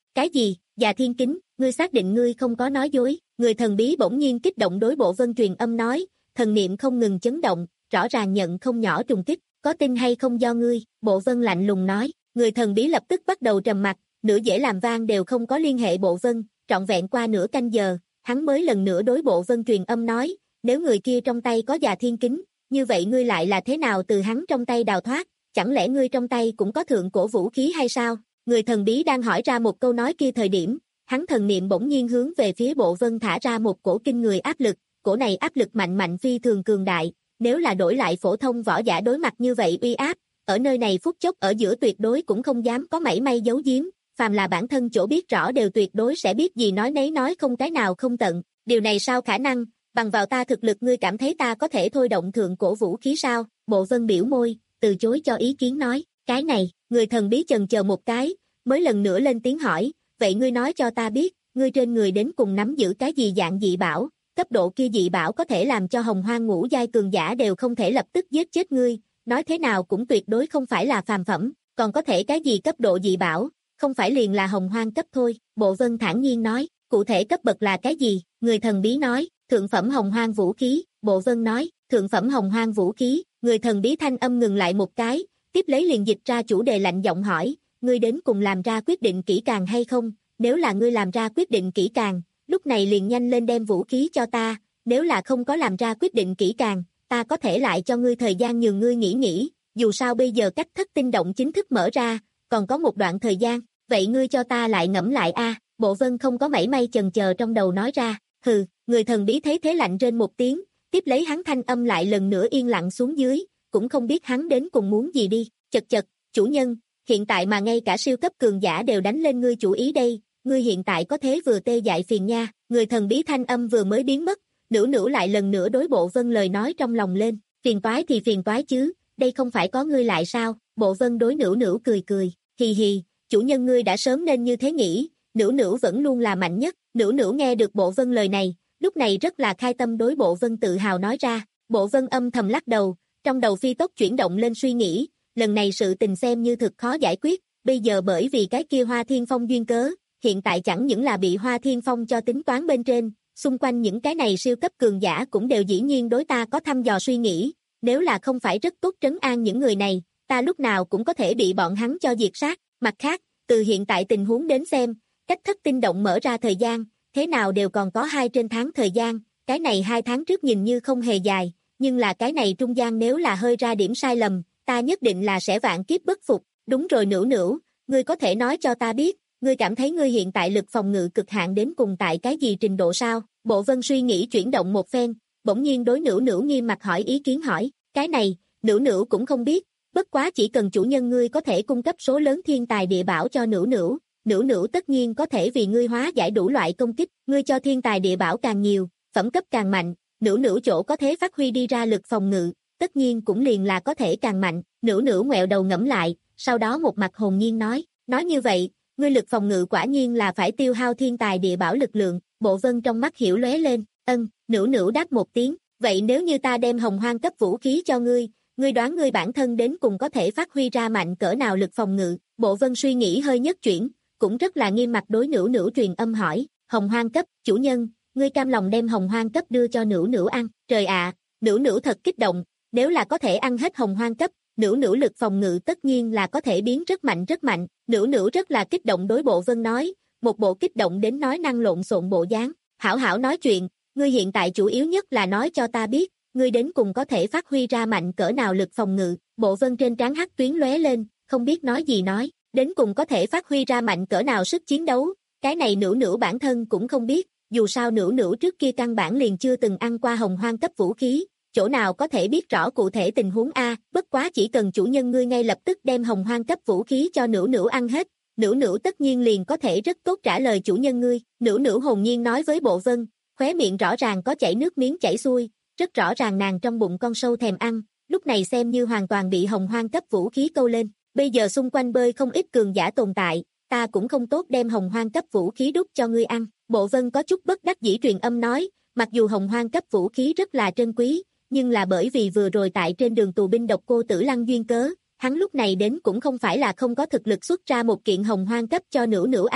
B: Cái gì, Già Thiên Kính, ngươi xác định ngươi không có nói dối, người thần bí bỗng nhiên kích động đối Bộ Vân truyền âm nói, thần niệm không ngừng chấn động, rõ ràng nhận không nhỏ trùng kích, có tin hay không do ngươi, Bộ Vân lạnh lùng nói, người thần bí lập tức bắt đầu trầm mặc, nửa dễ làm vang đều không có liên hệ Bộ Vân, trọn vẹn qua nửa canh giờ, hắn mới lần nữa đối Bộ Vân truyền âm nói, nếu người kia trong tay có Già Thiên Kính, như vậy ngươi lại là thế nào từ hắn trong tay đào thoát, chẳng lẽ ngươi trong tay cũng có thượng cổ vũ khí hay sao? Người thần bí đang hỏi ra một câu nói kia thời điểm, hắn thần niệm bỗng nhiên hướng về phía Bộ Vân thả ra một cổ kinh người áp lực, cổ này áp lực mạnh mạnh phi thường cường đại, nếu là đổi lại phổ thông võ giả đối mặt như vậy uy áp, ở nơi này phút chốc ở giữa tuyệt đối cũng không dám có mảy may giấu giếm, phàm là bản thân chỗ biết rõ đều tuyệt đối sẽ biết gì nói nấy nói không cái nào không tận, điều này sao khả năng, bằng vào ta thực lực ngươi cảm thấy ta có thể thôi động thượng cổ vũ khí sao? Bộ Vân biểu môi, từ chối cho ý kiến nói, cái này, người thần bí chần chờ một cái, mới lần nữa lên tiếng hỏi, vậy ngươi nói cho ta biết, ngươi trên người đến cùng nắm giữ cái gì dạng dị bảo, cấp độ kia dị bảo có thể làm cho hồng hoang ngũ giai cường giả đều không thể lập tức giết chết ngươi, nói thế nào cũng tuyệt đối không phải là phàm phẩm, còn có thể cái gì cấp độ dị bảo, không phải liền là hồng hoang cấp thôi, Bộ Vân thản nhiên nói, cụ thể cấp bậc là cái gì, người thần bí nói, thượng phẩm hồng hoang vũ khí, Bộ Vân nói, thượng phẩm hồng hoang vũ khí, người thần bí thanh âm ngừng lại một cái, tiếp lấy liền dịch ra chủ đề lạnh giọng hỏi, ngươi đến cùng làm ra quyết định kỹ càng hay không, nếu là ngươi làm ra quyết định kỹ càng, lúc này liền nhanh lên đem vũ khí cho ta, nếu là không có làm ra quyết định kỹ càng, ta có thể lại cho ngươi thời gian nhường ngươi nghỉ nghỉ, dù sao bây giờ cách thất tinh động chính thức mở ra, còn có một đoạn thời gian, vậy ngươi cho ta lại ngẫm lại a. Bộ Vân không có mảy may chần chờ trong đầu nói ra, hừ, người thần bí thấy thế lạnh rên một tiếng, tiếp lấy hắn thanh âm lại lần nữa yên lặng xuống dưới, cũng không biết hắn đến cùng muốn gì đi, chật chật, chủ nhân, hiện tại mà ngay cả siêu cấp cường giả đều đánh lên ngươi chủ ý đây, ngươi hiện tại có thế vừa tê dại phiền nha, người thần bí thanh âm vừa mới biến mất, Nữu Nữu lại lần nữa đối Bộ Vân lời nói trong lòng lên, phiền toái thì phiền toái chứ, đây không phải có ngươi lại sao, Bộ Vân đối Nữu Nữu cười cười, hì hì, chủ nhân ngươi đã sớm nên như thế nghĩ, Nữu Nữu vẫn luôn là mạnh nhất, Nữu Nữu nghe được Bộ Vân lời này, lúc này rất là khai tâm đối Bộ Vân tự hào nói ra, Bộ Vân âm thầm lắc đầu, trong đầu phi tốc chuyển động lên suy nghĩ, lần này sự tình xem như thực khó giải quyết, bây giờ bởi vì cái kia Hoa Thiên Phong duyên cớ, hiện tại chẳng những là bị Hoa Thiên Phong cho tính toán bên trên, xung quanh những cái này siêu cấp cường giả cũng đều dĩ nhiên đối ta có thăm dò suy nghĩ, nếu là không phải rất tốt trấn an những người này, ta lúc nào cũng có thể bị bọn hắn cho diệt sát, mặt khác, từ hiện tại tình huống đến xem, cách thất tinh động mở ra thời gian, thế nào đều còn có hai trên tháng thời gian, cái này hai tháng trước nhìn như không hề dài, nhưng là cái này trung gian nếu là hơi ra điểm sai lầm, ta nhất định là sẽ vạn kiếp bất phục, đúng rồi Nữu Nữu, ngươi có thể nói cho ta biết, ngươi cảm thấy ngươi hiện tại lực phòng ngự cực hạn đến cùng tại cái gì trình độ sao? Bộ Vân suy nghĩ chuyển động một phen, bỗng nhiên đối Nữu Nữu nghiêm mặt hỏi ý kiến hỏi, cái này, Nữu Nữu cũng không biết, bất quá chỉ cần chủ nhân ngươi có thể cung cấp số lớn thiên tài địa bảo cho Nữu Nữu, Nữu Nữu tất nhiên có thể vì ngươi hóa giải đủ loại công kích, ngươi cho thiên tài địa bảo càng nhiều, phẩm cấp càng mạnh, Nữu Nữu chỗ có thể phát huy đi ra lực phòng ngự, tất nhiên cũng liền là có thể càng mạnh, Nữu Nữu ngoẹo đầu ngẫm lại, sau đó một mặt hồn nhiên nói, nói như vậy, ngươi lực phòng ngự quả nhiên là phải tiêu hao thiên tài địa bảo lực lượng, Bộ Vân trong mắt hiểu lóe lên, ân, Nữu Nữu đáp một tiếng, vậy nếu như ta đem hồng hoang cấp vũ khí cho ngươi, ngươi đoán ngươi bản thân đến cùng có thể phát huy ra mạnh cỡ nào lực phòng ngự, Bộ Vân suy nghĩ hơi nhất chuyển, cũng rất là nghiêm mặt đối Nữu Nữu truyền âm hỏi, hồng hoang cấp, chủ nhân, ngươi cam lòng đem hồng hoang cấp đưa cho Nữu Nữu ăn, trời ạ, Nữu Nữu thật kích động, nếu là có thể ăn hết hồng hoang cấp, Nữu Nữu lực phòng ngự tất nhiên là có thể biến rất mạnh rất mạnh, Nữu Nữu rất là kích động đối Bộ Vân nói, một bộ kích động đến nói năng lộn xộn bộ dáng, hảo hảo nói chuyện, ngươi hiện tại chủ yếu nhất là nói cho ta biết, ngươi đến cùng có thể phát huy ra mạnh cỡ nào lực phòng ngự, Bộ Vân trên trán hắc tuyến lóe lên, không biết nói gì nói, đến cùng có thể phát huy ra mạnh cỡ nào sức chiến đấu, cái này Nữu Nữu bản thân cũng không biết, dù sao Nữu Nữu trước kia căn bản liền chưa từng ăn qua hồng hoang cấp vũ khí, chỗ nào có thể biết rõ cụ thể tình huống a, bất quá chỉ cần chủ nhân ngươi ngay lập tức đem hồng hoang cấp vũ khí cho Nữu Nữu ăn hết, Nữu Nữu tất nhiên liền có thể rất tốt trả lời chủ nhân ngươi, Nữu Nữu hồn nhiên nói với Bộ Vân, khóe miệng rõ ràng có chảy nước miếng chảy xuôi, rất rõ ràng nàng trong bụng con sâu thèm ăn, lúc này xem như hoàn toàn bị hồng hoang cấp vũ khí câu lên, bây giờ xung quanh bơi không ít cường giả tồn tại, ta cũng không tốt đem hồng hoang cấp vũ khí đút cho ngươi ăn, Bộ Vân có chút bất đắc dĩ truyền âm nói, mặc dù hồng hoang cấp vũ khí rất là trân quý, nhưng là bởi vì vừa rồi tại trên đường tù binh độc cô Tử Lăng duyên cớ, hắn lúc này đến cũng không phải là không có thực lực xuất ra một kiện hồng hoang cấp cho Nữu Nữu ăn,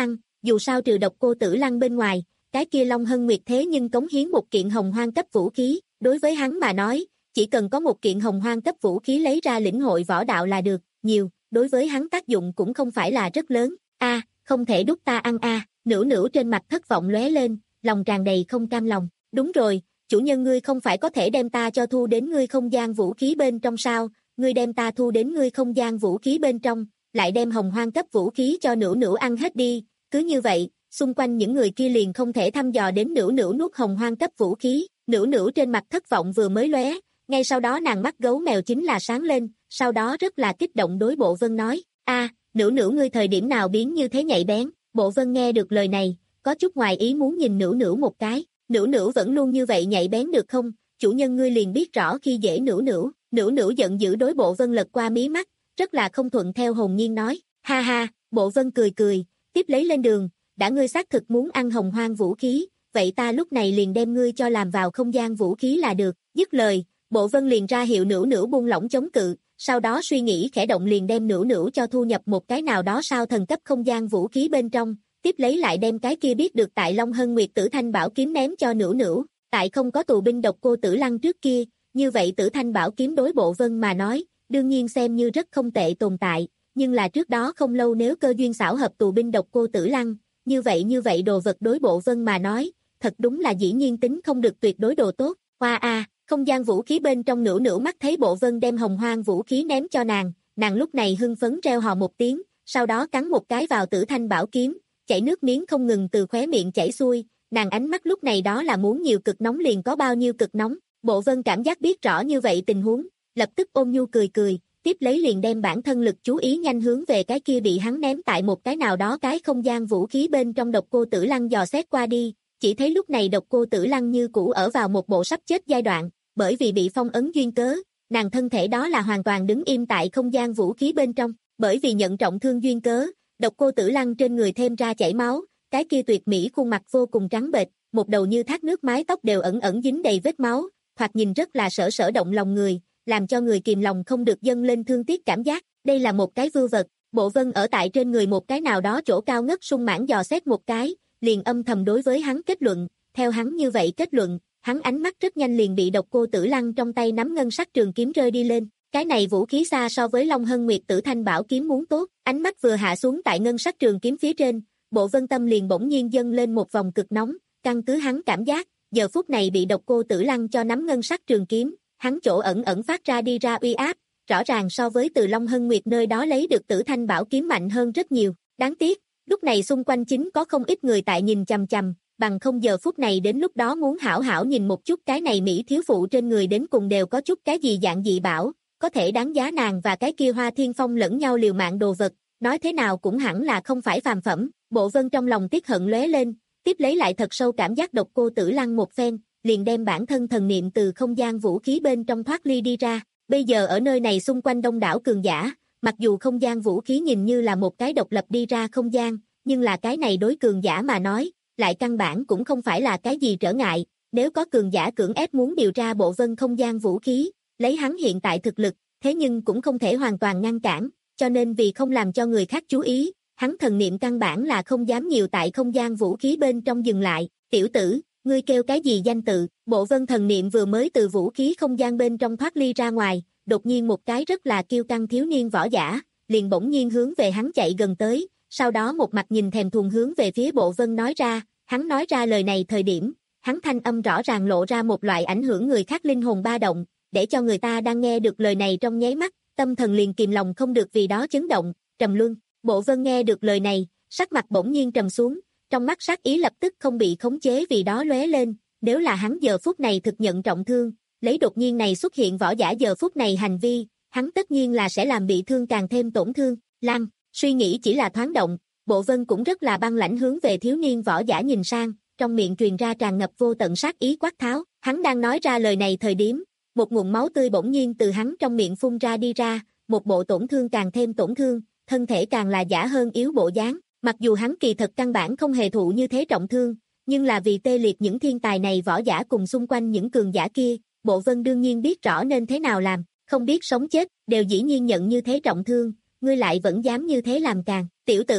B: dù sao trừ độc cô Tử Lăng bên ngoài, cái kia Long Hân Nguyệt thế nhưng cống hiến một kiện hồng hoang cấp vũ khí, đối với hắn mà nói, chỉ cần có một kiện hồng hoang cấp vũ khí lấy ra lĩnh hội võ đạo là được, nhiều, đối với hắn tác dụng cũng không phải là rất lớn. A, không thể đút ta ăn a, à. Nữu Nữu trên mặt thất vọng lóe lên, lòng tràn đầy không cam lòng. Đúng rồi, chủ nhân ngươi không phải có thể đem ta cho thu đến ngươi không gian vũ khí bên trong sao? Ngươi đem ta thu đến ngươi không gian vũ khí bên trong, lại đem hồng hoang cấp vũ khí cho Nữu Nữu ăn hết đi, cứ như vậy, xung quanh những người kia liền không thể thăm dò đến Nữu Nữu nuốt hồng hoang cấp vũ khí. Nữu Nữu trên mặt thất vọng vừa mới lóe, ngay sau đó nàng mắt gấu mèo chính là sáng lên, sau đó rất là kích động đối Bộ Vân nói, a, Nữu Nữu ngươi thời điểm nào biến như thế nhạy bén? Bộ Vân nghe được lời này, có chút ngoài ý muốn nhìn Nữu Nữu một cái, Nữu Nữu vẫn luôn như vậy nhạy bén được không? Chủ nhân ngươi liền biết rõ khi dễ Nữu Nữu. Nữu Nữu giận dữ đối Bộ Vân lật qua mí mắt, rất là không thuận theo hồn nhiên nói, ha ha, Bộ Vân cười cười, tiếp lấy lên đường, đã ngươi xác thực muốn ăn hồng hoang vũ khí, vậy ta lúc này liền đem ngươi cho làm vào không gian vũ khí là được. Dứt lời, Bộ Vân liền ra hiệu Nữu Nữu buông lỏng chống cự, sau đó suy nghĩ khẽ động liền đem Nữu Nữu cho thu nhập một cái nào đó sao thần cấp không gian vũ khí bên trong, tiếp lấy lại đem cái kia biết được tại Long Hân Nguyệt Tử Thanh Bảo kiếm ném cho Nữu Nữu, tại không có tù binh độc cô Tử Lăng trước kia, như vậy Tử Thanh Bảo kiếm đối Bộ Vân mà nói, đương nhiên xem như rất không tệ tồn tại, nhưng là trước đó không lâu nếu cơ duyên xảo hợp tù binh độc cô Tử Lăng, như vậy như vậy đồ vật đối Bộ Vân mà nói, thật đúng là dĩ nhiên tính không được tuyệt đối đồ tốt. Hoa a, không gian vũ khí bên trong Nữu Nữu mắt thấy Bộ Vân đem hồng hoang vũ khí ném cho nàng, nàng lúc này hưng phấn reo hò một tiếng, sau đó cắn một cái vào Tử Thanh Bảo kiếm, chảy nước miếng không ngừng từ khóe miệng chảy xuôi, nàng ánh mắt lúc này đó là muốn nhiều cực nóng liền có bao nhiêu cực nóng. Bộ Vân cảm giác biết rõ như vậy tình huống, lập tức ôn nhu cười cười, tiếp lấy liền đem bản thân lực chú ý nhanh hướng về cái kia bị hắn ném tại một cái nào đó cái không gian vũ khí bên trong độc cô Tử Lăng dò xét qua đi, chỉ thấy lúc này độc cô Tử Lăng như cũ ở vào một bộ sắp chết giai đoạn, bởi vì bị phong ấn duyên cớ, nàng thân thể đó là hoàn toàn đứng im tại không gian vũ khí bên trong, bởi vì nhận trọng thương duyên cớ, độc cô Tử Lăng trên người thêm ra chảy máu, cái kia tuyệt mỹ khuôn mặt vô cùng trắng bệch, một đầu như thác nước mái tóc đều ẩn ẩn dính đầy vết máu, thoạt nhìn rất là sở sở động lòng người, làm cho người kìm lòng không được dâng lên thương tiếc cảm giác, đây là một cái vưu vật. Bộ Vân ở tại trên người một cái nào đó chỗ cao ngất sung mãn dò xét một cái, liền âm thầm đối với hắn kết luận, theo hắn như vậy kết luận, hắn ánh mắt rất nhanh liền bị độc cô Tử Lăng trong tay nắm ngân sắc trường kiếm rơi đi lên, cái này vũ khí xa so với Long Hân Nguyệt Tử Thanh Bảo kiếm muốn tốt, ánh mắt vừa hạ xuống tại ngân sắc trường kiếm phía trên, Bộ Vân tâm liền bỗng nhiên dâng lên một vòng cực nóng, căn cứ hắn cảm giác, giờ phút này bị độc cô Tử Lăng cho nắm ngân sắc trường kiếm, hắn chỗ ẩn ẩn phát ra đi ra uy áp, rõ ràng so với từ Long Hân Nguyệt nơi đó lấy được Tử Thanh Bảo kiếm mạnh hơn rất nhiều, đáng tiếc, lúc này xung quanh chính có không ít người tại nhìn chằm chằm, bằng không giờ phút này đến lúc đó muốn hảo hảo nhìn một chút cái này Mỹ thiếu phụ trên người đến cùng đều có chút cái gì dạng dị bảo, có thể đáng giá nàng và cái kia Hoa Thiên Phong lẫn nhau liều mạng đồ vật, nói thế nào cũng hẳn là không phải phàm phẩm. Bộ Vân trong lòng tiếc hận lóe lên, tiếp lấy lại thật sâu cảm giác độc cô Tử Lăng một phen, liền đem bản thân thần niệm từ không gian vũ khí bên trong thoát ly đi ra. Bây giờ ở nơi này xung quanh đông đảo cường giả, mặc dù không gian vũ khí nhìn như là một cái độc lập đi ra không gian, nhưng là cái này đối cường giả mà nói, lại căn bản cũng không phải là cái gì trở ngại. Nếu có cường giả cưỡng ép muốn điều tra Bộ Vân không gian vũ khí, lấy hắn hiện tại thực lực, thế nhưng cũng không thể hoàn toàn ngăn cản, cho nên vì không làm cho người khác chú ý, hắn thần niệm căn bản là không dám nhiều tại không gian vũ khí bên trong dừng lại. Tiểu tử, ngươi kêu cái gì danh tự? Bộ Vân thần niệm vừa mới từ vũ khí không gian bên trong thoát ly ra ngoài, đột nhiên một cái rất là kiêu căng thiếu niên võ giả, liền bỗng nhiên hướng về hắn chạy gần tới, sau đó một mặt nhìn thèm thuồng hướng về phía Bộ Vân nói ra, hắn nói ra lời này thời điểm, hắn thanh âm rõ ràng lộ ra một loại ảnh hưởng người khác linh hồn ba động, để cho người ta đang nghe được lời này trong nháy mắt, tâm thần liền kìm lòng không được vì đó chấn động, trầm luân. Bộ Vân nghe được lời này, sắc mặt bỗng nhiên trầm xuống, trong mắt sát ý lập tức không bị khống chế vì đó lóe lên, nếu là hắn giờ phút này thực nhận trọng thương, lấy đột nhiên này xuất hiện võ giả giờ phút này hành vi, hắn tất nhiên là sẽ làm bị thương càng thêm tổn thương. Lăng, suy nghĩ chỉ là thoáng động, Bộ Vân cũng rất là băng lãnh hướng về thiếu niên võ giả nhìn sang, trong miệng truyền ra tràn ngập vô tận sát ý quát tháo, hắn đang nói ra lời này thời điểm, một nguồn máu tươi bỗng nhiên từ hắn trong miệng phun ra đi ra, một bộ tổn thương càng thêm tổn thương, thân thể càng là giả hơn yếu bộ dáng, mặc dù hắn kỳ thật căn bản không hề thụ như thế trọng thương, nhưng là vì tê liệt những thiên tài này võ giả cùng xung quanh những cường giả kia, Bộ Vân đương nhiên biết rõ nên thế nào làm, không biết sống chết, đều dĩ nhiên nhận như thế trọng thương, ngươi lại vẫn dám như thế làm càng, tiểu tử,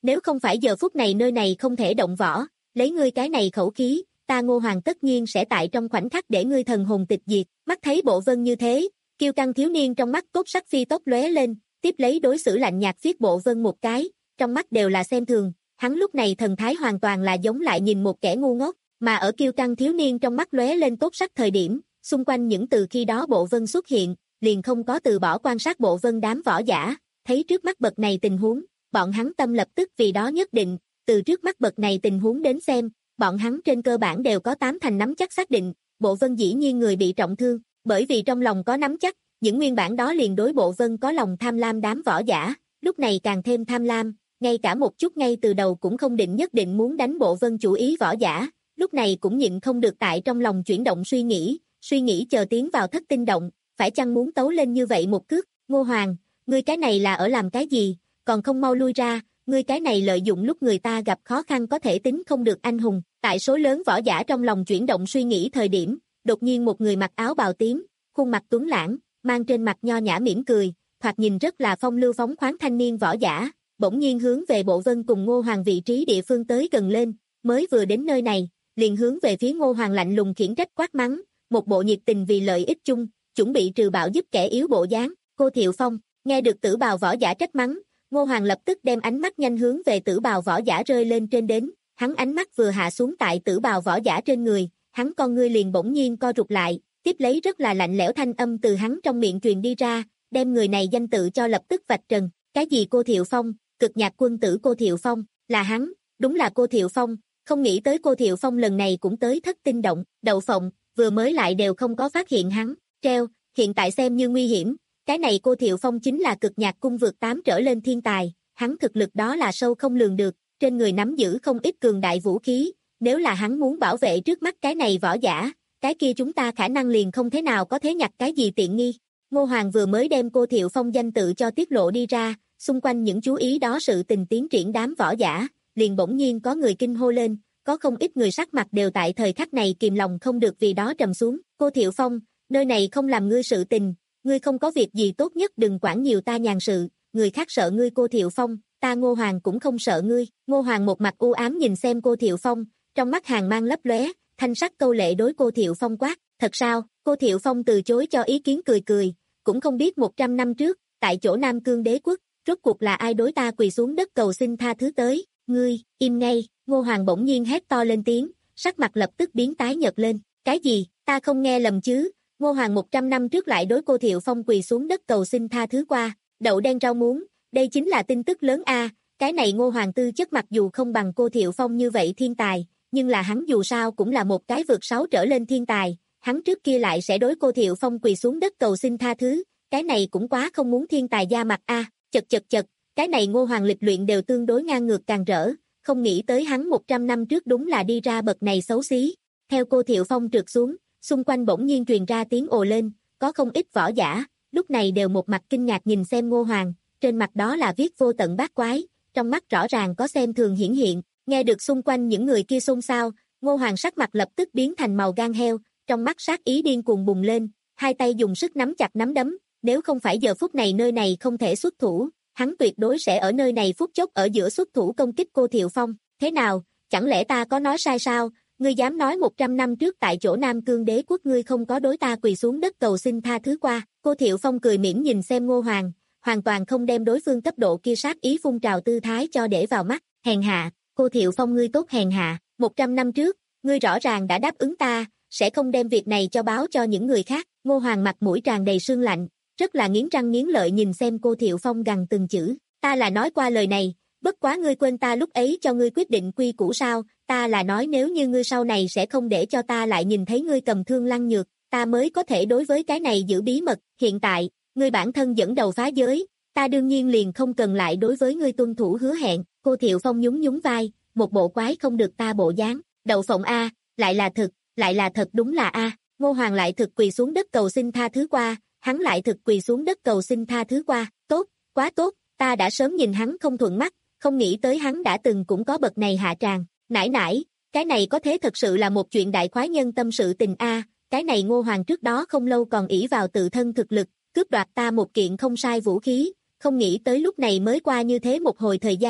B: nếu không phải giờ phút này nơi này không thể động võ, lấy ngươi cái này khẩu khí, ta Ngô Hoàng tất nhiên sẽ tại trong khoảnh khắc để ngươi thần hồn tịch diệt. Mắt thấy Bộ Vân như thế, kiêu căng thiếu niên trong mắt cốt sắc phi tốc lóe lên, tiếp lấy đối xử lạnh nhạt viết Bộ Vân một cái, trong mắt đều là xem thường, hắn lúc này thần thái hoàn toàn là giống lại nhìn một kẻ ngu ngốc, mà ở kiêu căng thiếu niên trong mắt lóe lên cốt sắc thời điểm, xung quanh những từ khi đó Bộ Vân xuất hiện, liền không có từ bỏ quan sát Bộ Vân đám võ giả, thấy trước mắt bậc này tình huống, bọn hắn tâm lập tức vì đó nhất định, từ trước mắt bậc này tình huống đến xem, bọn hắn trên cơ bản đều có tám thành nắm chắc xác định, Bộ Vân dĩ nhiên người bị trọng thương, bởi vì trong lòng có nắm chắc, những nguyên bản đó liền đối Bộ Vân có lòng tham lam đám võ giả, lúc này càng thêm tham lam, ngay cả một chút ngay từ đầu cũng không định nhất định muốn đánh Bộ Vân chủ ý võ giả, lúc này cũng nhịn không được tại trong lòng chuyển động suy nghĩ, suy nghĩ chờ tiến vào thất tinh động, phải chăng muốn tấu lên như vậy một cước, Ngô Hoàng, ngươi cái này là ở làm cái gì, còn không mau lui ra, ngươi cái này lợi dụng lúc người ta gặp khó khăn có thể tính không được anh hùng, tại số lớn võ giả trong lòng chuyển động suy nghĩ thời điểm, đột nhiên một người mặc áo bào tím, khuôn mặt tuấn lãng, mang trên mặt nho nhã mỉm cười, thoạt nhìn rất là phong lưu phóng khoáng thanh niên võ giả, bỗng nhiên hướng về Bộ Vân cùng Ngô Hoàng vị trí địa phương tới gần lên, mới vừa đến nơi này, liền hướng về phía Ngô Hoàng lạnh lùng khiển trách quát mắng, một bộ nhiệt tình vì lợi ích chung, chuẩn bị trừ bạo giúp kẻ yếu bộ dáng. Cô Thiệu Phong, nghe được tử bào võ giả trách mắng, Ngô Hoàng lập tức đem ánh mắt nhanh hướng về tử bào võ giả rơi lên trên đến, hắn ánh mắt vừa hạ xuống tại tử bào võ giả trên người, hắn con ngươi liền bỗng nhiên co rụt lại, tiếp lấy rất là lạnh lẽo thanh âm từ hắn trong miệng truyền đi ra, đem người này danh tự cho lập tức vạch trần, cái gì cô Thiệu Phong, cực nhạc quân tử cô Thiệu Phong, là hắn, đúng là cô Thiệu Phong, không nghĩ tới cô Thiệu Phong lần này cũng tới thất tinh động, đậu phộng, vừa mới lại đều không có phát hiện hắn, treo, hiện tại xem như nguy hiểm, cái này cô Thiệu Phong chính là cực nhạc cung vượt tám trở lên thiên tài, hắn thực lực đó là sâu không lường được, trên người nắm giữ không ít cường đại vũ khí, nếu là hắn muốn bảo vệ trước mắt cái này võ giả, cái kia chúng ta khả năng liền không thế nào có thế nhặt cái gì tiện nghi. Ngô Hoàng vừa mới đem cô Thiệu Phong danh tự cho tiết lộ đi ra, xung quanh những chú ý đó sự tình tiến triển đám võ giả, liền bỗng nhiên có người kinh hô lên, có không ít người sắc mặt đều tại thời khắc này kìm lòng không được vì đó trầm xuống. Cô Thiệu Phong, nơi này không làm ngươi sự tình, ngươi không có việc gì tốt nhất đừng quản nhiều ta nhàn sự, người khác sợ ngươi cô Thiệu Phong, ta Ngô Hoàng cũng không sợ ngươi. Ngô Hoàng một mặt u ám nhìn xem cô Thiệu Phong, trong mắt hàn mang lấp lóe, thanh sắc câu lệ đối cô Thiệu Phong quát, thật sao? Cô Thiệu Phong từ chối cho ý kiến cười cười, cũng không biết một trăm năm trước, tại chỗ Nam Cương đế quốc, rốt cuộc là ai đối ta quỳ xuống đất cầu xin tha thứ tới, ngươi, im ngay. Ngô Hoàng bỗng nhiên hét to lên tiếng, sắc mặt lập tức biến tái nhợt lên, cái gì, ta không nghe lầm chứ? Ngô Hoàng một trăm năm trước lại đối cô Thiệu Phong quỳ xuống đất cầu xin tha thứ qua, đậu đen rau muống, đây chính là tin tức lớn a. Cái này Ngô Hoàng tư chất mặc dù không bằng cô Thiệu Phong như vậy thiên tài, nhưng là hắn dù sao cũng là một cái vượt sáu trở lên thiên tài, hắn trước kia lại sẽ đối cô Thiệu Phong quỳ xuống đất cầu xin tha thứ, cái này cũng quá không muốn thiên tài da mặt a. Chật chật chật, cái này Ngô Hoàng lịch luyện đều tương đối ngang ngược càng rỡ, không nghĩ tới hắn một trăm năm trước đúng là đi ra bậc này xấu xí. Theo cô Thiệu Phong trượt xuống, xung quanh bỗng nhiên truyền ra tiếng ồ lên, có không ít võ giả, lúc này đều một mặt kinh ngạc nhìn xem Ngô Hoàng, trên mặt đó là viết vô tận bát quái, trong mắt rõ ràng có xem thường hiển hiện, nghe được xung quanh những người kia xôn xao, Ngô Hoàng sắc mặt lập tức biến thành màu gan heo, trong mắt sát ý điên cuồng bùng lên, hai tay dùng sức nắm chặt nắm đấm, nếu không phải giờ phút này nơi này không thể xuất thủ, hắn tuyệt đối sẽ ở nơi này phút chốc ở giữa xuất thủ công kích cô Thiệu Phong, thế nào, chẳng lẽ ta có nói sai sao? Ngươi dám nói một trăm năm trước tại chỗ Nam Cương đế quốc ngươi không có đối ta quỳ xuống đất cầu xin tha thứ qua. Cô Thiệu Phong cười mỉm nhìn xem Ngô Hoàng, hoàn toàn không đem đối phương cấp độ kia sát ý phun trào tư thái cho để vào mắt. Hèn hạ, cô Thiệu Phong ngươi tốt hèn hạ, một trăm năm trước, ngươi rõ ràng đã đáp ứng ta, sẽ không đem việc này cho báo cho những người khác. Ngô Hoàng mặt mũi tràn đầy sương lạnh, rất là nghiến răng nghiến lợi nhìn xem cô Thiệu Phong gằn từng chữ, ta là nói qua lời này, bất quá ngươi quên ta lúc ấy cho ngươi quyết định quy củ sao, ta là nói nếu như ngươi sau này sẽ không để cho ta lại nhìn thấy ngươi cầm thương lăng nhược, ta mới có thể đối với cái này giữ bí mật, hiện tại, ngươi bản thân dẫn đầu phá giới, ta đương nhiên liền không cần lại đối với ngươi tuân thủ hứa hẹn. Cô Thiệu Phong nhún nhún vai, một bộ quái không được ta bộ dáng, đậu phộng a, lại là thực, lại là thật đúng là a. Ngô Hoàng lại thực quỳ xuống đất cầu xin tha thứ qua, hắn lại thực quỳ xuống đất cầu xin tha thứ qua, tốt, quá tốt, ta đã sớm nhìn hắn không thuận mắt, không nghĩ tới hắn đã từng cũng có bậc này hạ tràng, nãi nãi, cái này có thế thật sự là một chuyện đại khoái nhân tâm sự tình a, cái này Ngô Hoàng trước đó không lâu còn ỷ vào tự thân thực lực, cướp đoạt ta một kiện không sai vũ khí, không nghĩ tới lúc này mới qua như thế một hồi thời gian,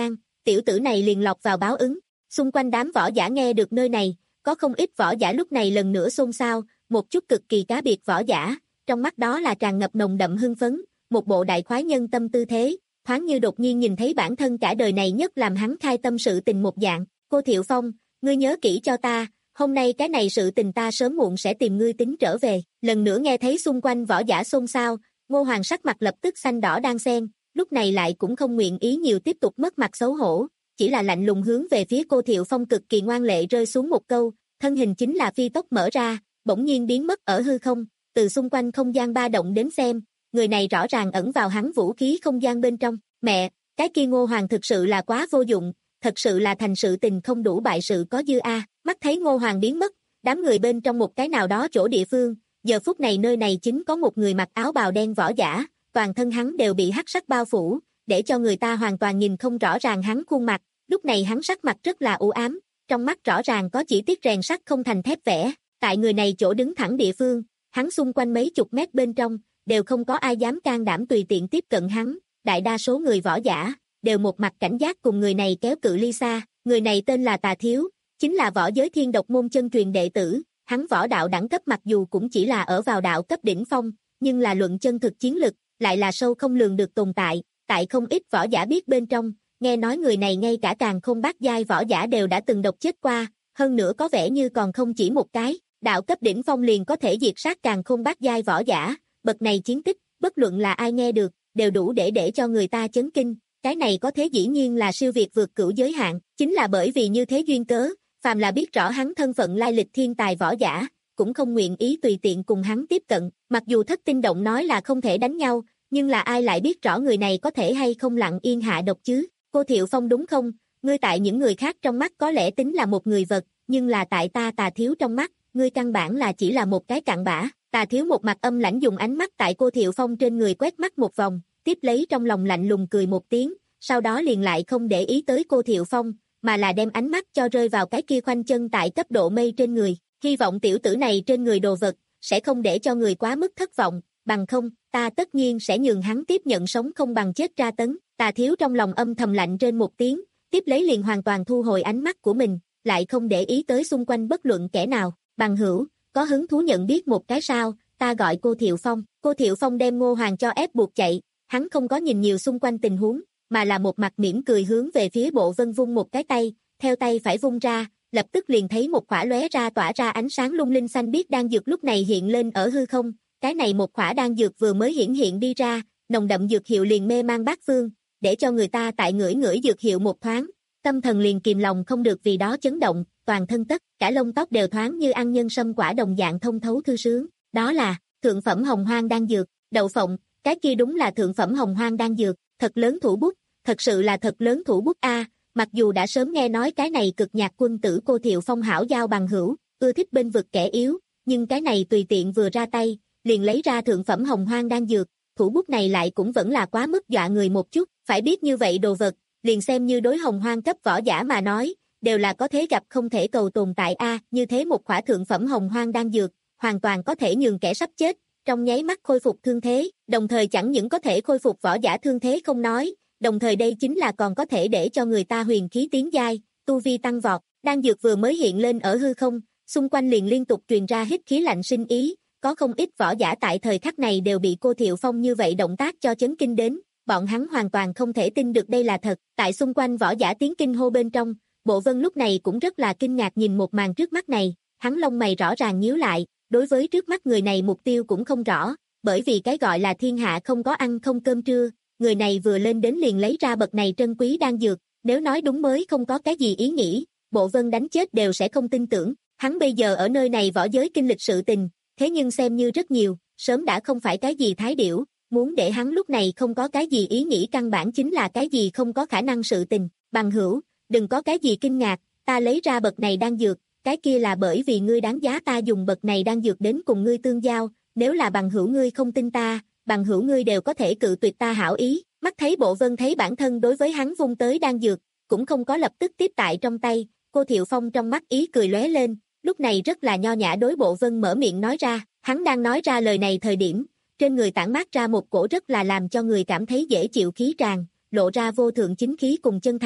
B: tiểu tử này liền lọt vào báo ứng. Xung quanh đám võ giả nghe được nơi này, có không ít võ giả lúc này lần nữa xôn xao, một chút cực kỳ cá biệt võ giả, trong mắt đó là tràn ngập nồng đậm hưng phấn, một bộ đại khoái nhân tâm tư thế, thoáng như đột nhiên nhìn thấy bản thân cả đời này nhất làm hắn khai tâm sự tình một dạng. Cô Thiệu Phong, ngươi nhớ kỹ cho ta, hôm nay cái này sự tình ta sớm muộn sẽ tìm ngươi tính trở về. Lần nữa nghe thấy xung quanh võ giả xôn xao, Ngô Hoàng sắc mặt lập tức xanh đỏ đan xen, lúc này lại cũng không nguyện ý nhiều tiếp tục mất mặt xấu hổ, chỉ là lạnh lùng hướng về phía cô Thiệu Phong cực kỳ ngoan lệ rơi xuống một câu, thân hình chính là phi tốc mở ra, bỗng nhiên biến mất ở hư không, từ xung quanh không gian ba động đến xem, người này rõ ràng ẩn vào hắn vũ khí không gian bên trong. Mẹ, cái kia Ngô Hoàng thực sự là quá vô dụng, thật sự là thành sự tình không đủ bại sự có dư a. Mắt thấy Ngô Hoàng biến mất, đám người bên trong một cái nào đó chỗ địa phương, giờ phút này nơi này chính có một người mặc áo bào đen võ giả, toàn thân hắn đều bị hắc sắc bao phủ, để cho người ta hoàn toàn nhìn không rõ ràng hắn khuôn mặt, lúc này hắn sắc mặt rất là u ám, trong mắt rõ ràng có chỉ tiết rèn sắt không thành thép vẽ, tại người này chỗ đứng thẳng địa phương, hắn xung quanh mấy chục mét bên trong, đều không có ai dám can đảm tùy tiện tiếp cận hắn, đại đa số người võ giả, đều một mặt cảnh giác cùng người này kéo cự ly xa, người này tên là Tà Thiếu, chính là võ giới thiên độc môn chân truyền đệ tử, hắn võ đạo đẳng cấp mặc dù cũng chỉ là ở vào đạo cấp đỉnh phong, nhưng là luận chân thực chiến lực, lại là sâu không lường được tồn tại, tại không ít võ giả biết bên trong, nghe nói người này ngay cả càn không bát giai võ giả đều đã từng độc chết qua, hơn nữa có vẻ như còn không chỉ một cái, đạo cấp đỉnh phong liền có thể diệt sát càn không bát giai võ giả, bậc này chiến tích, bất luận là ai nghe được, đều đủ để để cho người ta chấn kinh, cái này có thế dĩ nhiên là siêu việt vượt cửu giới hạn, chính là bởi vì như thế duyên cớ, phàm là biết rõ hắn thân phận lai lịch thiên tài võ giả, cũng không nguyện ý tùy tiện cùng hắn tiếp cận, mặc dù Thất Tinh Động nói là không thể đánh nhau, nhưng là ai lại biết rõ người này có thể hay không lặng yên hạ độc chứ. Cô Thiệu Phong đúng không, ngươi tại những người khác trong mắt có lẽ tính là một người vật, nhưng là tại ta Tà Thiếu trong mắt, ngươi căn bản là chỉ là một cái cặn bã. Tà Thiếu một mặt âm lãnh dùng ánh mắt tại cô Thiệu Phong trên người quét mắt một vòng, tiếp lấy trong lòng lạnh lùng cười một tiếng, sau đó liền lại không để ý tới cô Thiệu Phong, mà là đem ánh mắt cho rơi vào cái kia khoanh chân tại cấp độ mây trên người, hy vọng tiểu tử này trên người đồ vật, sẽ không để cho người quá mức thất vọng, bằng không, ta tất nhiên sẽ nhường hắn tiếp nhận sống không bằng chết tra tấn. Tà Thiếu trong lòng âm thầm lạnh trên một tiếng, tiếp lấy liền hoàn toàn thu hồi ánh mắt của mình, lại không để ý tới xung quanh bất luận kẻ nào. Bằng hữu, có hứng thú nhận biết một cái sao, ta gọi cô Thiệu Phong. Cô Thiệu Phong đem Ngô Hoàng cho ép buộc chạy, hắn không có nhìn nhiều xung quanh tình huống, mà là một mặt mỉm cười hướng về phía Bộ Vân vung một cái tay, theo tay phải vung ra, lập tức liền thấy một khỏa lóe ra tỏa ra ánh sáng lung linh xanh biếc đan dược lúc này hiện lên ở hư không, cái này một khỏa đan dược vừa mới hiển hiện đi ra, nồng đậm dược hiệu liền mê mang bát phương, để cho người ta tại ngửi ngửi dược hiệu một thoáng, tâm thần liền kìm lòng không được vì đó chấn động, toàn thân tất cả lông tóc đều thoáng như ăn nhân sâm quả đồng dạng thông thấu thư sướng, đó là thượng phẩm hồng hoang đan dược. Đậu phộng, cái kia đúng là thượng phẩm hồng hoang đan dược, thật lớn thủ bút, thật sự là thật lớn thủ bút a. Mặc dù đã sớm nghe nói cái này cực nhạc quân tử cô Thiệu Phong hảo giao bằng hữu, ưa thích bên vực kẻ yếu, nhưng cái này tùy tiện vừa ra tay, liền lấy ra thượng phẩm hồng hoang đan dược, thủ bút này lại cũng vẫn là quá mức dọa người một chút, phải biết như vậy đồ vật, liền xem như đối hồng hoang cấp võ giả mà nói, đều là có thế gặp không thể cầu tồn tại a, như thế một khỏa thượng phẩm hồng hoang đan dược, hoàn toàn có thể nhường kẻ sắp chết, trong nháy mắt khôi phục thương thế, đồng thời chẳng những có thể khôi phục võ giả thương thế không nói, đồng thời đây chính là còn có thể để cho người ta huyền khí tiến giai, tu vi tăng vọt. Đan dược vừa mới hiện lên ở hư không, xung quanh liền liên tục truyền ra hít khí lạnh sinh ý, có không ít võ giả tại thời khắc này đều bị cô Thiệu Phong như vậy động tác cho chấn kinh đến, bọn hắn hoàn toàn không thể tin được đây là thật. Tại xung quanh võ giả tiếng kinh hô bên trong, Bộ Vân lúc này cũng rất là kinh ngạc nhìn một màn trước mắt này, hắn lông mày rõ ràng nhíu lại, đối với trước mắt người này mục tiêu cũng không rõ, bởi vì cái gọi là thiên hạ không có ăn không cơm trưa, người này vừa lên đến liền lấy ra bậc này trân quý đan dược, nếu nói đúng mới không có cái gì ý nghĩ, Bộ Vân đánh chết đều sẽ không tin tưởng, hắn bây giờ ở nơi này võ giới kinh lịch sự tình, thế nhưng xem như rất nhiều, sớm đã không phải cái gì thái điểu, muốn để hắn lúc này không có cái gì ý nghĩ căn bản chính là cái gì không có khả năng sự tình. Bằng hữu, đừng có cái gì kinh ngạc, ta lấy ra bậc này đan dược, cái kia là bởi vì ngươi đáng giá ta dùng bậc này đan dược đến cùng ngươi tương giao, nếu là bằng hữu ngươi không tin ta, bằng hữu ngươi đều có thể cự tuyệt ta hảo ý. Mắt thấy Bộ Vân thấy bản thân đối với hắn vung tới đan dược, cũng không có lập tức tiếp tại trong tay, cô Thiệu Phong trong mắt ý cười lóe lên, lúc này rất là nho nhã đối Bộ Vân mở miệng nói ra, hắn đang nói ra lời này thời điểm, trên người tản mát ra một cổ rất là làm cho người cảm thấy dễ chịu khí tràn, lộ ra vô thượng chính khí cùng chân thành,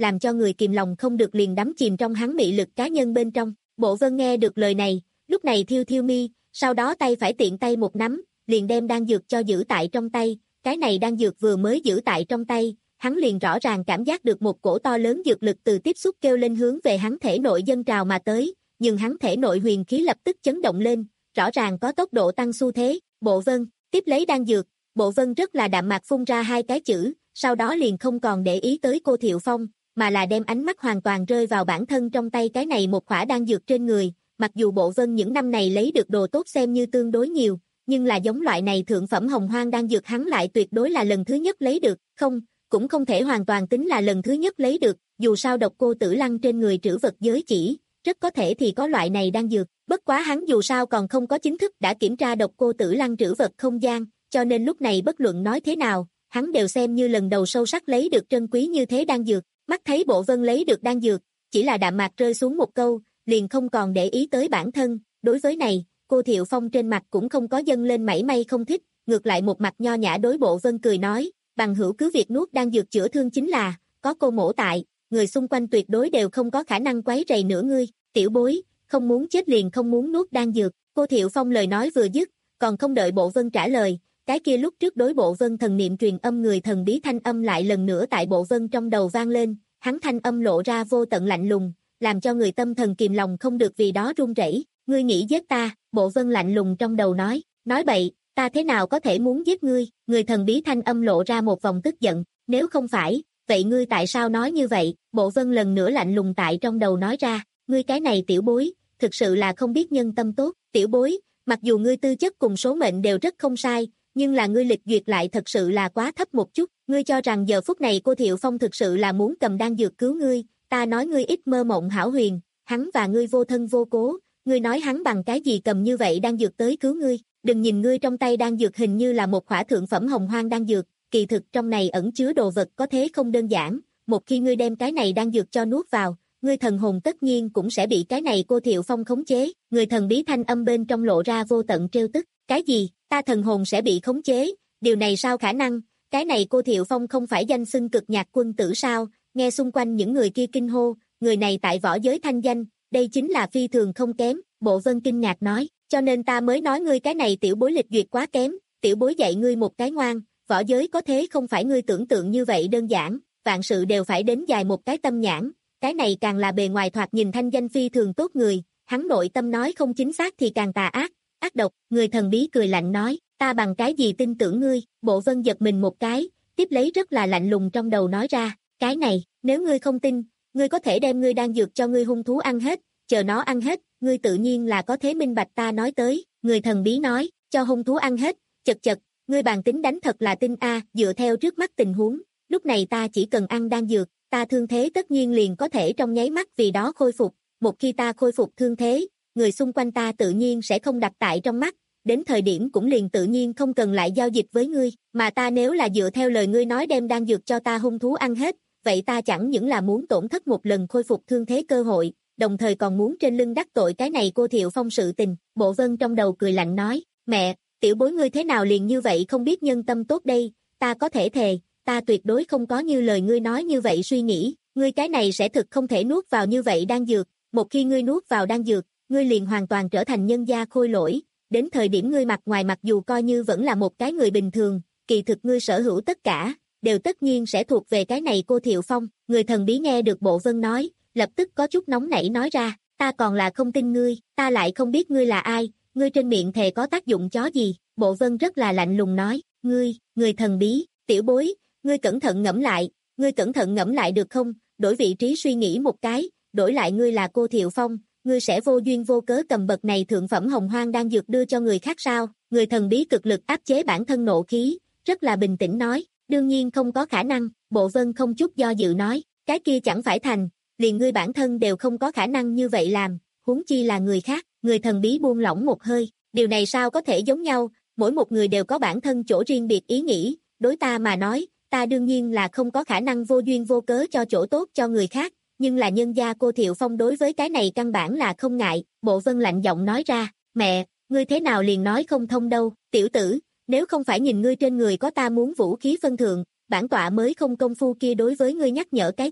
B: làm cho người kìm lòng không được liền đắm chìm trong hắn mị lực cá nhân bên trong. Bộ Vân nghe được lời này, lúc này thiêu thiêu mi, sau đó tay phải tiện tay một nắm, liền đem đan dược cho giữ tại trong tay, cái này đan dược vừa mới giữ tại trong tay, hắn liền rõ ràng cảm giác được một cổ to lớn dược lực từ tiếp xúc kêu lên hướng về hắn thể nội dâng trào mà tới, nhưng hắn thể nội huyền khí lập tức chấn động lên, rõ ràng có tốc độ tăng xu thế. Bộ Vân tiếp lấy đan dược, Bộ Vân rất là đạm mạc phun ra hai cái chữ, sau đó liền không còn để ý tới cô Thiệu Phong, mà là đem ánh mắt hoàn toàn rơi vào bản thân trong tay cái này một khỏa đan dược trên người. Mặc dù Bộ Vân những năm này lấy được đồ tốt xem như tương đối nhiều, nhưng là giống loại này thượng phẩm hồng hoang đan dược hắn lại tuyệt đối là lần thứ nhất lấy được, không, cũng không thể hoàn toàn tính là lần thứ nhất lấy được, dù sao độc cô Tử Lăng trên người trữ vật giới chỉ, rất có thể thì có loại này đan dược, bất quá hắn dù sao còn không có chính thức đã kiểm tra độc cô Tử Lăng trữ vật không gian, cho nên lúc này bất luận nói thế nào, hắn đều xem như lần đầu sâu sắc lấy được trân quý như thế đan dược. Mắt thấy Bộ Vân lấy được đan dược, chỉ là đạm mạc rơi xuống một câu, liền không còn để ý tới bản thân. Đối với này, cô Thiệu Phong trên mặt cũng không có dâng lên mảy may không thích, ngược lại một mặt nho nhã đối Bộ Vân cười nói, bằng hữu cứ việc nuốt đan dược chữa thương chính là, có cô mổ tại, người xung quanh tuyệt đối đều không có khả năng quấy rầy nữa ngươi. Tiểu bối, không muốn chết liền không muốn nuốt đan dược. Cô Thiệu Phong lời nói vừa dứt, còn không đợi Bộ Vân trả lời, cái kia lúc trước đối Bộ Vân thần niệm truyền âm người thần bí thanh âm lại lần nữa tại Bộ Vân trong đầu vang lên, hắn thanh âm lộ ra vô tận lạnh lùng, làm cho người tâm thần kìm lòng không được vì đó run rẩy. Ngươi nghĩ giết ta? Bộ Vân lạnh lùng trong đầu nói, nói bậy, ta thế nào có thể muốn giết ngươi? Người thần bí thanh âm lộ ra một vòng tức giận, nếu không phải, vậy ngươi tại sao nói như vậy? Bộ Vân lần nữa lạnh lùng tại trong đầu nói ra, ngươi cái này tiểu bối, thực sự là không biết nhân tâm tốt. Tiểu bối, mặc dù ngươi tư chất cùng số mệnh đều rất không sai, nhưng là ngươi lịch duyệt lại thật sự là quá thấp một chút. Ngươi cho rằng giờ phút này cô Thiệu Phong thực sự là muốn cầm đan dược cứu ngươi, ta nói ngươi ít mơ mộng hão huyền, hắn và ngươi vô thân vô cố, ngươi nói hắn bằng cái gì cầm như vậy đan dược tới cứu ngươi? Đừng nhìn ngươi trong tay đan dược hình như là một khỏa thượng phẩm hồng hoang đan dược, kỳ thực trong này ẩn chứa đồ vật có thế không đơn giản, một khi ngươi đem cái này đan dược cho nuốt vào, ngươi thần hồn tất nhiên cũng sẽ bị cái này cô Thiệu Phong khống chế. Người thần bí thanh âm bên trong lộ ra vô tận trêu tức, cái gì, ta thần hồn sẽ bị khống chế, điều này sao khả năng, cái này cô Thiệu Phong không phải danh xưng cực nhạc quân tử sao? Nghe xung quanh những người kia kinh hô, người này tại võ giới thanh danh, đây chính là phi thường không kém. Bộ Vân kinh ngạc nói, cho nên ta mới nói ngươi cái này tiểu bối lịch duyệt quá kém, tiểu bối dạy ngươi một cái ngoan, võ giới có thế không phải ngươi tưởng tượng như vậy đơn giản, vạn sự đều phải đến dài một cái tâm nhãn, cái này càng là bề ngoài thoạt nhìn thanh danh phi thường tốt người, hắn nội tâm nói không chính xác thì càng tà ác, ác độc. Người thần bí cười lạnh nói, ta bằng cái gì tin tưởng ngươi? Bộ Vân giật mình một cái, tiếp lấy rất là lạnh lùng trong đầu nói ra, cái này, nếu ngươi không tin, ngươi có thể đem ngươi đan dược cho ngươi hung thú ăn hết, chờ nó ăn hết, ngươi tự nhiên là có thế minh bạch ta nói tới. Người thần bí nói, cho hung thú ăn hết, chật chật, ngươi bàn tính đánh thật là tinh a, dựa theo trước mắt tình huống, lúc này ta chỉ cần ăn đan dược, ta thương thế tất nhiên liền có thể trong nháy mắt vì đó khôi phục, một khi ta khôi phục thương thế, người xung quanh ta tự nhiên sẽ không đặt tại trong mắt, đến thời điểm cũng liền tự nhiên không cần lại giao dịch với ngươi, mà ta nếu là dựa theo lời ngươi nói đem đan dược cho ta hung thú ăn hết, vậy ta chẳng những là muốn tổn thất một lần khôi phục thương thế cơ hội, đồng thời còn muốn trên lưng đắc tội cái này cô Thiệu Phong sự tình. Bộ Vân trong đầu cười lạnh nói, mẹ, tiểu bối ngươi thế nào liền như vậy không biết nhân tâm tốt đây, ta có thể thề, ta tuyệt đối không có như lời ngươi nói như vậy suy nghĩ, ngươi cái này sẽ thực không thể nuốt vào như vậy đan dược, một khi ngươi nuốt vào đan dược, ngươi liền hoàn toàn trở thành nhân gia khôi lỗi, đến thời điểm ngươi mặt ngoài mặc dù coi như vẫn là một cái người bình thường, kỳ thực ngươi sở hữu tất cả, đều tất nhiên sẽ thuộc về cái này cô Thiệu Phong. Người thần bí nghe được Bộ Vân nói, lập tức có chút nóng nảy nói ra, ta còn là không tin ngươi, ta lại không biết ngươi là ai, ngươi trên miệng thề có tác dụng chó gì? Bộ Vân rất là lạnh lùng nói, ngươi, người thần bí, tiểu bối, ngươi cẩn thận ngẫm lại, ngươi cẩn thận ngẫm lại được không, đổi vị trí suy nghĩ một cái, đổi lại ngươi là cô Thiệu Phong, ngươi sẽ vô duyên vô cớ cầm bậc này thượng phẩm hồng hoang đang dược đưa cho người khác sao? Người thần bí cực lực áp chế bản thân nộ khí, rất là bình tĩnh nói, đương nhiên không có khả năng. Bộ Vân không chút do dự nói, cái kia chẳng phải thành, liền ngươi bản thân đều không có khả năng như vậy làm, huống chi là người khác. Người thần bí buông lỏng một hơi, điều này sao có thể giống nhau, mỗi một người đều có bản thân chỗ riêng biệt ý nghĩ, đối ta mà nói, ta đương nhiên là không có khả năng vô duyên vô cớ cho chỗ tốt cho người khác, nhưng là nhân gia cô Thiệu Phong đối với cái này căn bản là không ngại. Bộ Vân lạnh giọng nói ra, mẹ, ngươi thế nào liền nói không thông đâu, tiểu tử, nếu không phải nhìn ngươi trên người có ta muốn vũ khí phân thượng, bản tọa mới không công phu kia đối với ngươi nhắc nhở cái gì.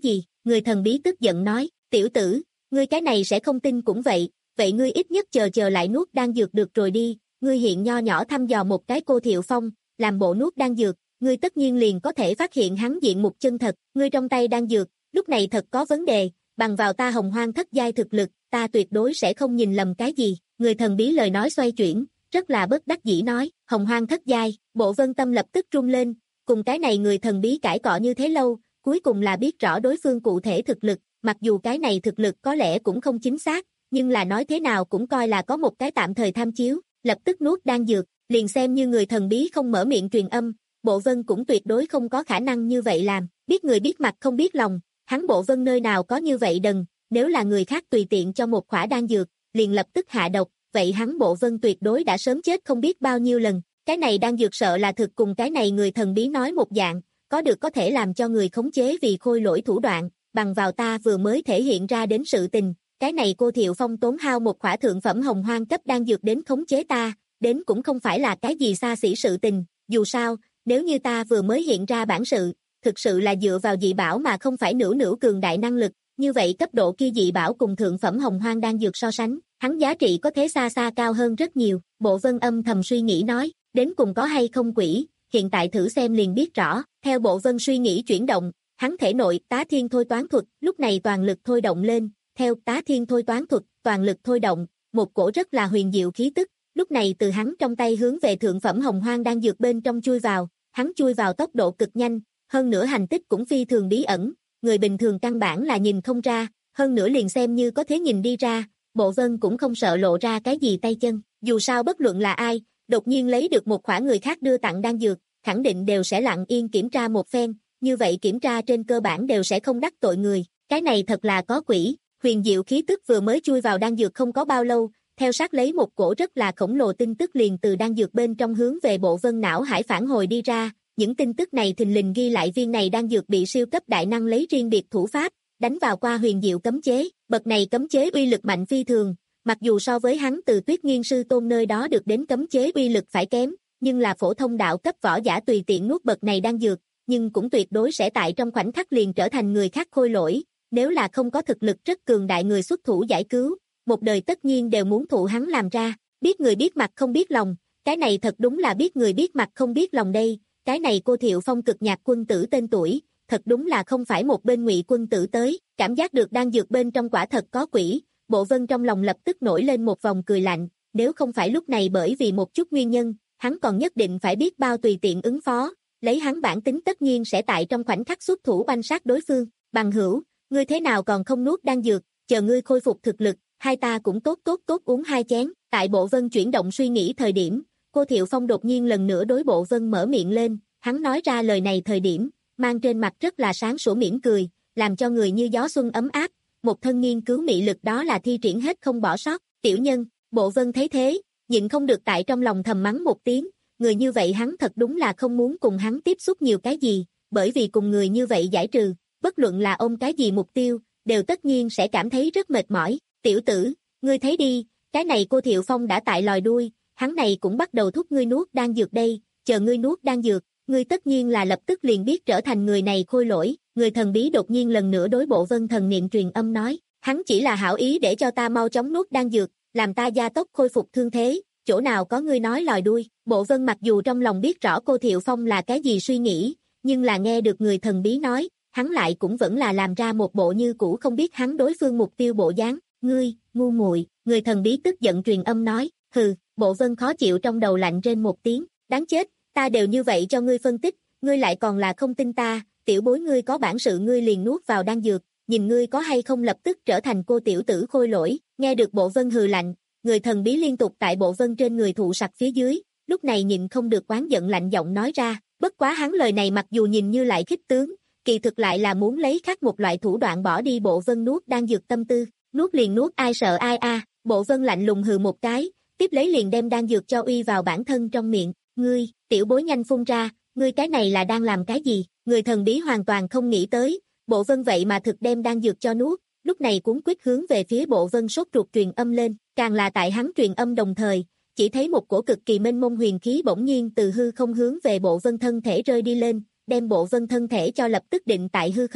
B: người thần bí tức giận nói, tiểu tử, ngươi cái này sẽ không tin cũng vậy, vậy ngươi ít nhất chờ chờ lại nuốt đan dược được rồi đi, ngươi hiện nho nhỏ thăm dò một cái cô Thiệu Phong, làm bộ nuốt đan dược, ngươi tất nhiên liền có thể phát hiện hắn diện mục chân thật, ngươi trong tay đan dược, lúc này thật có vấn đề, bằng vào ta Hồng Hoang thất giai thực lực, ta tuyệt đối sẽ không nhìn lầm cái gì, người thần bí lời nói xoay chuyển, rất là bất đắc dĩ nói, Hồng Hoang thất giai, Bộ Vân tâm lập tức run lên, cùng cái này người thần bí cãi cọ như thế lâu, cuối cùng là biết rõ đối phương cụ thể thực lực, mặc dù cái này thực lực có lẽ cũng không chính xác, nhưng là nói thế nào cũng coi là có một cái tạm thời tham chiếu, lập tức nuốt đan dược, liền xem như người thần bí không mở miệng truyền âm, Bộ Vân cũng tuyệt đối không có khả năng như vậy làm, biết người biết mặt không biết lòng, hắn Bộ Vân nơi nào có như vậy đần, nếu là người khác tùy tiện cho một khỏa đan dược, liền lập tức hạ độc, vậy hắn Bộ Vân tuyệt đối đã sớm chết không biết bao nhiêu lần, cái này đan dược sợ là thực cùng cái này người thần bí nói một dạng, có được có thể làm cho người khống chế vì khôi lỗi thủ đoạn, bằng vào ta vừa mới thể hiện ra đến sự tình, cái này cô Thiệu Phong tốn hao một khỏa thượng phẩm hồng hoang cấp đan dược đến khống chế ta, đến cũng không phải là cái gì xa xỉ sự tình, dù sao, nếu như ta vừa mới hiện ra bản sự, thực sự là dựa vào dị bảo mà không phải nửa nửa cường đại năng lực, như vậy cấp độ kia dị bảo cùng thượng phẩm hồng hoang đan dược so sánh, hắn giá trị có thể xa xa cao hơn rất nhiều, Bộ Vân âm thầm suy nghĩ nói, đến cùng có hay không quỷ, hiện tại thử xem liền biết rõ, theo Bộ Vân suy nghĩ chuyển động, hắn thể nội tá thiên thôi toán thuật, lúc này toàn lực thôi động lên, theo tá thiên thôi toán thuật, toàn lực thôi động, một cổ rất là huyền diệu khí tức, lúc này từ hắn trong tay hướng về thượng phẩm hồng hoang đang dược bên trong chui vào, hắn chui vào tốc độ cực nhanh, hơn nữa hành tích cũng phi thường bí ẩn, người bình thường căn bản là nhìn không ra, hơn nữa liền xem như có thể nhìn đi ra, Bộ Vân cũng không sợ lộ ra cái gì tay chân, dù sao bất luận là ai, đột nhiên lấy được một khỏa người khác đưa tặng đan dược, khẳng định đều sẽ lặng yên kiểm tra một phen, như vậy kiểm tra trên cơ bản đều sẽ không đắc tội người, cái này thật là có quỷ, huyền diệu khí tức vừa mới chui vào đan dược không có bao lâu, theo sát lấy một cổ rất là khổng lồ tin tức liền từ đan dược bên trong hướng về Bộ Vân não hải phản hồi đi ra, những tin tức này thình lình ghi lại viên này đan dược bị siêu cấp đại năng lấy riêng biệt thủ pháp, đánh vào qua huyền diệu cấm chế, bậc này cấm chế uy lực mạnh phi thường, mặc dù so với hắn từ Tuyết Nghiên sư tôn nơi đó được đến cấm chế uy lực phải kém, nhưng là phổ thông đạo cấp võ giả tùy tiện nuốt bậc này đan dược, nhưng cũng tuyệt đối sẽ tại trong khoảnh khắc liền trở thành người khác khôi lỗi, nếu là không có thực lực rất cường đại người xuất thủ giải cứu, một đời tất nhiên đều muốn thụ hắn làm ra, biết người biết mặt không biết lòng, cái này thật đúng là biết người biết mặt không biết lòng đây, cái này cô Thiệu Phong cực nhạc quân tử tên tuổi, thật đúng là không phải một bên ngụy quân tử tới, cảm giác được đan dược bên trong quả thật có quỷ, Bộ Vân trong lòng lập tức nổi lên một vòng cười lạnh, nếu không phải lúc này bởi vì một chút nguyên nhân, hắn còn nhất định phải biết bao tùy tiện ứng phó, lấy hắn bản tính tất nhiên sẽ tại trong khoảnh khắc xuất thủ banh sát đối phương, bằng hữu, ngươi thế nào còn không nuốt đan dược, chờ ngươi khôi phục thực lực, hai ta cũng tốt tốt tốt uống hai chén, tại Bộ Vân chuyển động suy nghĩ thời điểm, cô Thiệu Phong đột nhiên lần nữa đối Bộ Vân mở miệng lên, hắn nói ra lời này thời điểm, mang trên mặt rất là sáng sủa mỉm cười, làm cho người như gió xuân ấm áp, một thân nghiên cứu mị lực đó là thi triển hết không bỏ sót, tiểu nhân, Bộ Vân thấy thế, nhịn không được tại trong lòng thầm mắng một tiếng, người như vậy hắn thật đúng là không muốn cùng hắn tiếp xúc nhiều cái gì, bởi vì cùng người như vậy giải trừ, bất luận là ôm cái gì mục tiêu, đều tất nhiên sẽ cảm thấy rất mệt mỏi, tiểu tử, ngươi thấy đi, cái này cô Thiệu Phong đã tại lòi đuôi, hắn này cũng bắt đầu thúc ngươi nuốt đan dược đây, chờ ngươi nuốt đan dược, ngươi tất nhiên là lập tức liền biết trở thành người này khôi lỗi, người thần bí đột nhiên lần nữa đối Bộ Vân thần niệm truyền âm nói, hắn chỉ là hảo ý để cho ta mau chóng nuốt đan dược, làm ta gia tốc khôi phục thương thế, chỗ nào có ngươi nói lòi đuôi, Bộ Vân mặc dù trong lòng biết rõ cô Thiệu Phong là cái gì suy nghĩ, nhưng là nghe được người thần bí nói, hắn lại cũng vẫn là làm ra một bộ như cũ không biết hắn đối phương mục tiêu bộ dáng, ngươi, ngu muội, người thần bí tức giận truyền âm nói, hừ, Bộ Vân khó chịu trong đầu lạnh trên một tiếng, đáng chết, ta đều như vậy cho ngươi phân tích, ngươi lại còn là không tin ta, tiểu bối ngươi có bản sự ngươi liền nuốt vào đan dược, nhìn ngươi có hay không lập tức trở thành cô tiểu tử khôi lỗi, nghe được Bộ Vân hừ lạnh, người thần bí liên tục tại Bộ Vân trên người thụ sặc phía dưới, lúc này nhìn không được oán giận lạnh giọng nói ra, bất quá hắn lời này mặc dù nhìn như lại khích tướng, kỳ thực lại là muốn lấy khác một loại thủ đoạn bỏ đi Bộ Vân nuốt đan dược tâm tư, nuốt liền nuốt ai sợ ai a, à. Bộ Vân lạnh lùng hừ một cái, tiếp lấy liền đem đan dược cho uy vào bản thân trong miệng, ngươi, tiểu bối nhanh phun ra, ngươi cái này là đang làm cái gì, người thần bí hoàn toàn không nghĩ tới, Bộ Vân vậy mà thực đem đan dược cho nuốt, lúc này cuốn quýt hướng về phía Bộ Vân sốt ruột truyền âm lên, càng là tại hắn truyền âm đồng thời, chỉ thấy một cổ cực kỳ mênh mông huyền khí bỗng nhiên từ hư không hướng về Bộ Vân thân thể rơi đi lên, đem Bộ Vân thân thể cho lập tức định tại hư không,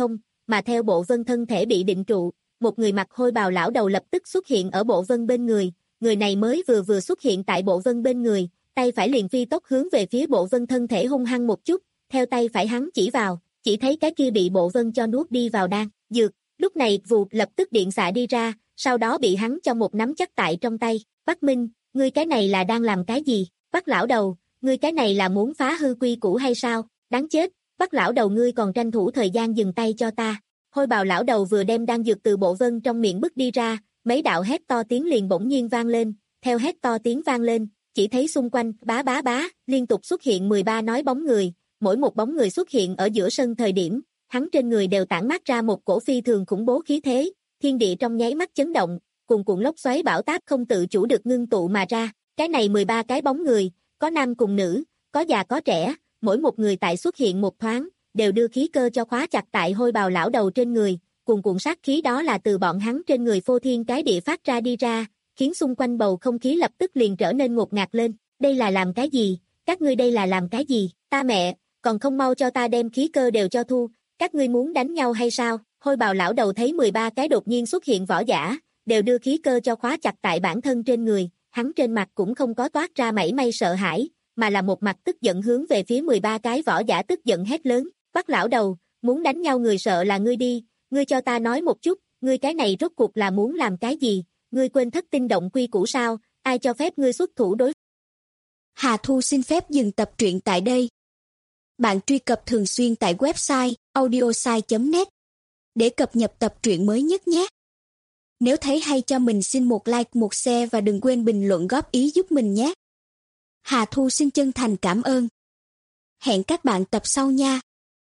B: mà theo bộ vân thân thể bị định trụ, một người mặc hôi bào lão đầu lập tức xuất hiện ở bộ vân bên người, người này mới vừa vừa xuất hiện tại bộ vân bên người, tay phải liền phi tốc hướng về phía bộ vân thân thể hung hăng một chút, theo tay phải hắn chỉ vào, chỉ thấy cái kia bị bộ vân cho nuốt đi vào đan, dược, lúc này vụt lập tức điện xạ đi ra, sau đó bị hắn cho một nắm chắc tại trong tay, Bắc Minh, ngươi cái này là đang làm cái gì, Bắc lão đầu, ngươi cái này là muốn phá hư quy củ hay sao, đáng chết, Bắc lão đầu ngươi còn tranh thủ thời gian dừng tay cho ta, hôi bào lão đầu vừa đem đan dược từ bộ vân trong miệng bứt đi ra, mấy đạo hét to tiếng liền bỗng nhiên vang lên, theo hét to tiếng vang lên, chỉ thấy xung quanh, bá bá bá, liên tục xuất hiện mười ba nói bóng người, mỗi một bóng người xuất hiện ở giữa sân thời điểm, hắn trên người đều tản mát ra một cổ phi thường khủng bố khí thế, thiên địa trong nháy mắt chấn động, cuồn cuộn lốc xoáy bão táp không tự chủ được ngưng tụ mà ra, cái này mười ba cái bóng người, có nam cùng nữ, có già có trẻ, mỗi một người tại xuất hiện một thoáng, đều đưa khí cơ cho khóa chặt tại hôi bào lão đầu trên người, cuồn cuộn sát khí đó là từ bọn hắn trên người phô thiên cái địa phát ra đi ra, khiến xung quanh bầu không khí lập tức liền trở nên ngột ngạt lên, đây là làm cái gì, các ngươi đây là làm cái gì, ta mẹ, còn không mau cho ta đem khí cơ đều cho thu, các ngươi muốn đánh nhau hay sao, hôi bào lão đầu thấy mười ba cái đột nhiên xuất hiện võ giả, đều đưa khí cơ cho khóa chặt tại bản thân trên người, hắn trên mặt cũng không có toát ra mảy may sợ hãi, mà là một mặt tức giận hướng về phía mười ba cái võ giả tức giận hét lớn, Bắc lão đầu, muốn đánh nhau người sợ là ngươi đi, ngươi cho ta nói một chút, ngươi cái này rốt cuộc là muốn làm cái gì, ngươi quên thất tinh động quy củ sao, ai cho phép ngươi xuất thủ đối.
C: Hà Thu xin phép dừng tập truyện tại đây. Bạn truy cập thường xuyên tại website audiosai chấm net để cập nhật tập truyện mới nhất nhé. Nếu thấy hay cho mình xin một like, một share và đừng quên bình luận góp ý giúp mình nhé. Hà Thu xin chân thành cảm ơn. Hẹn các bạn tập sau nha.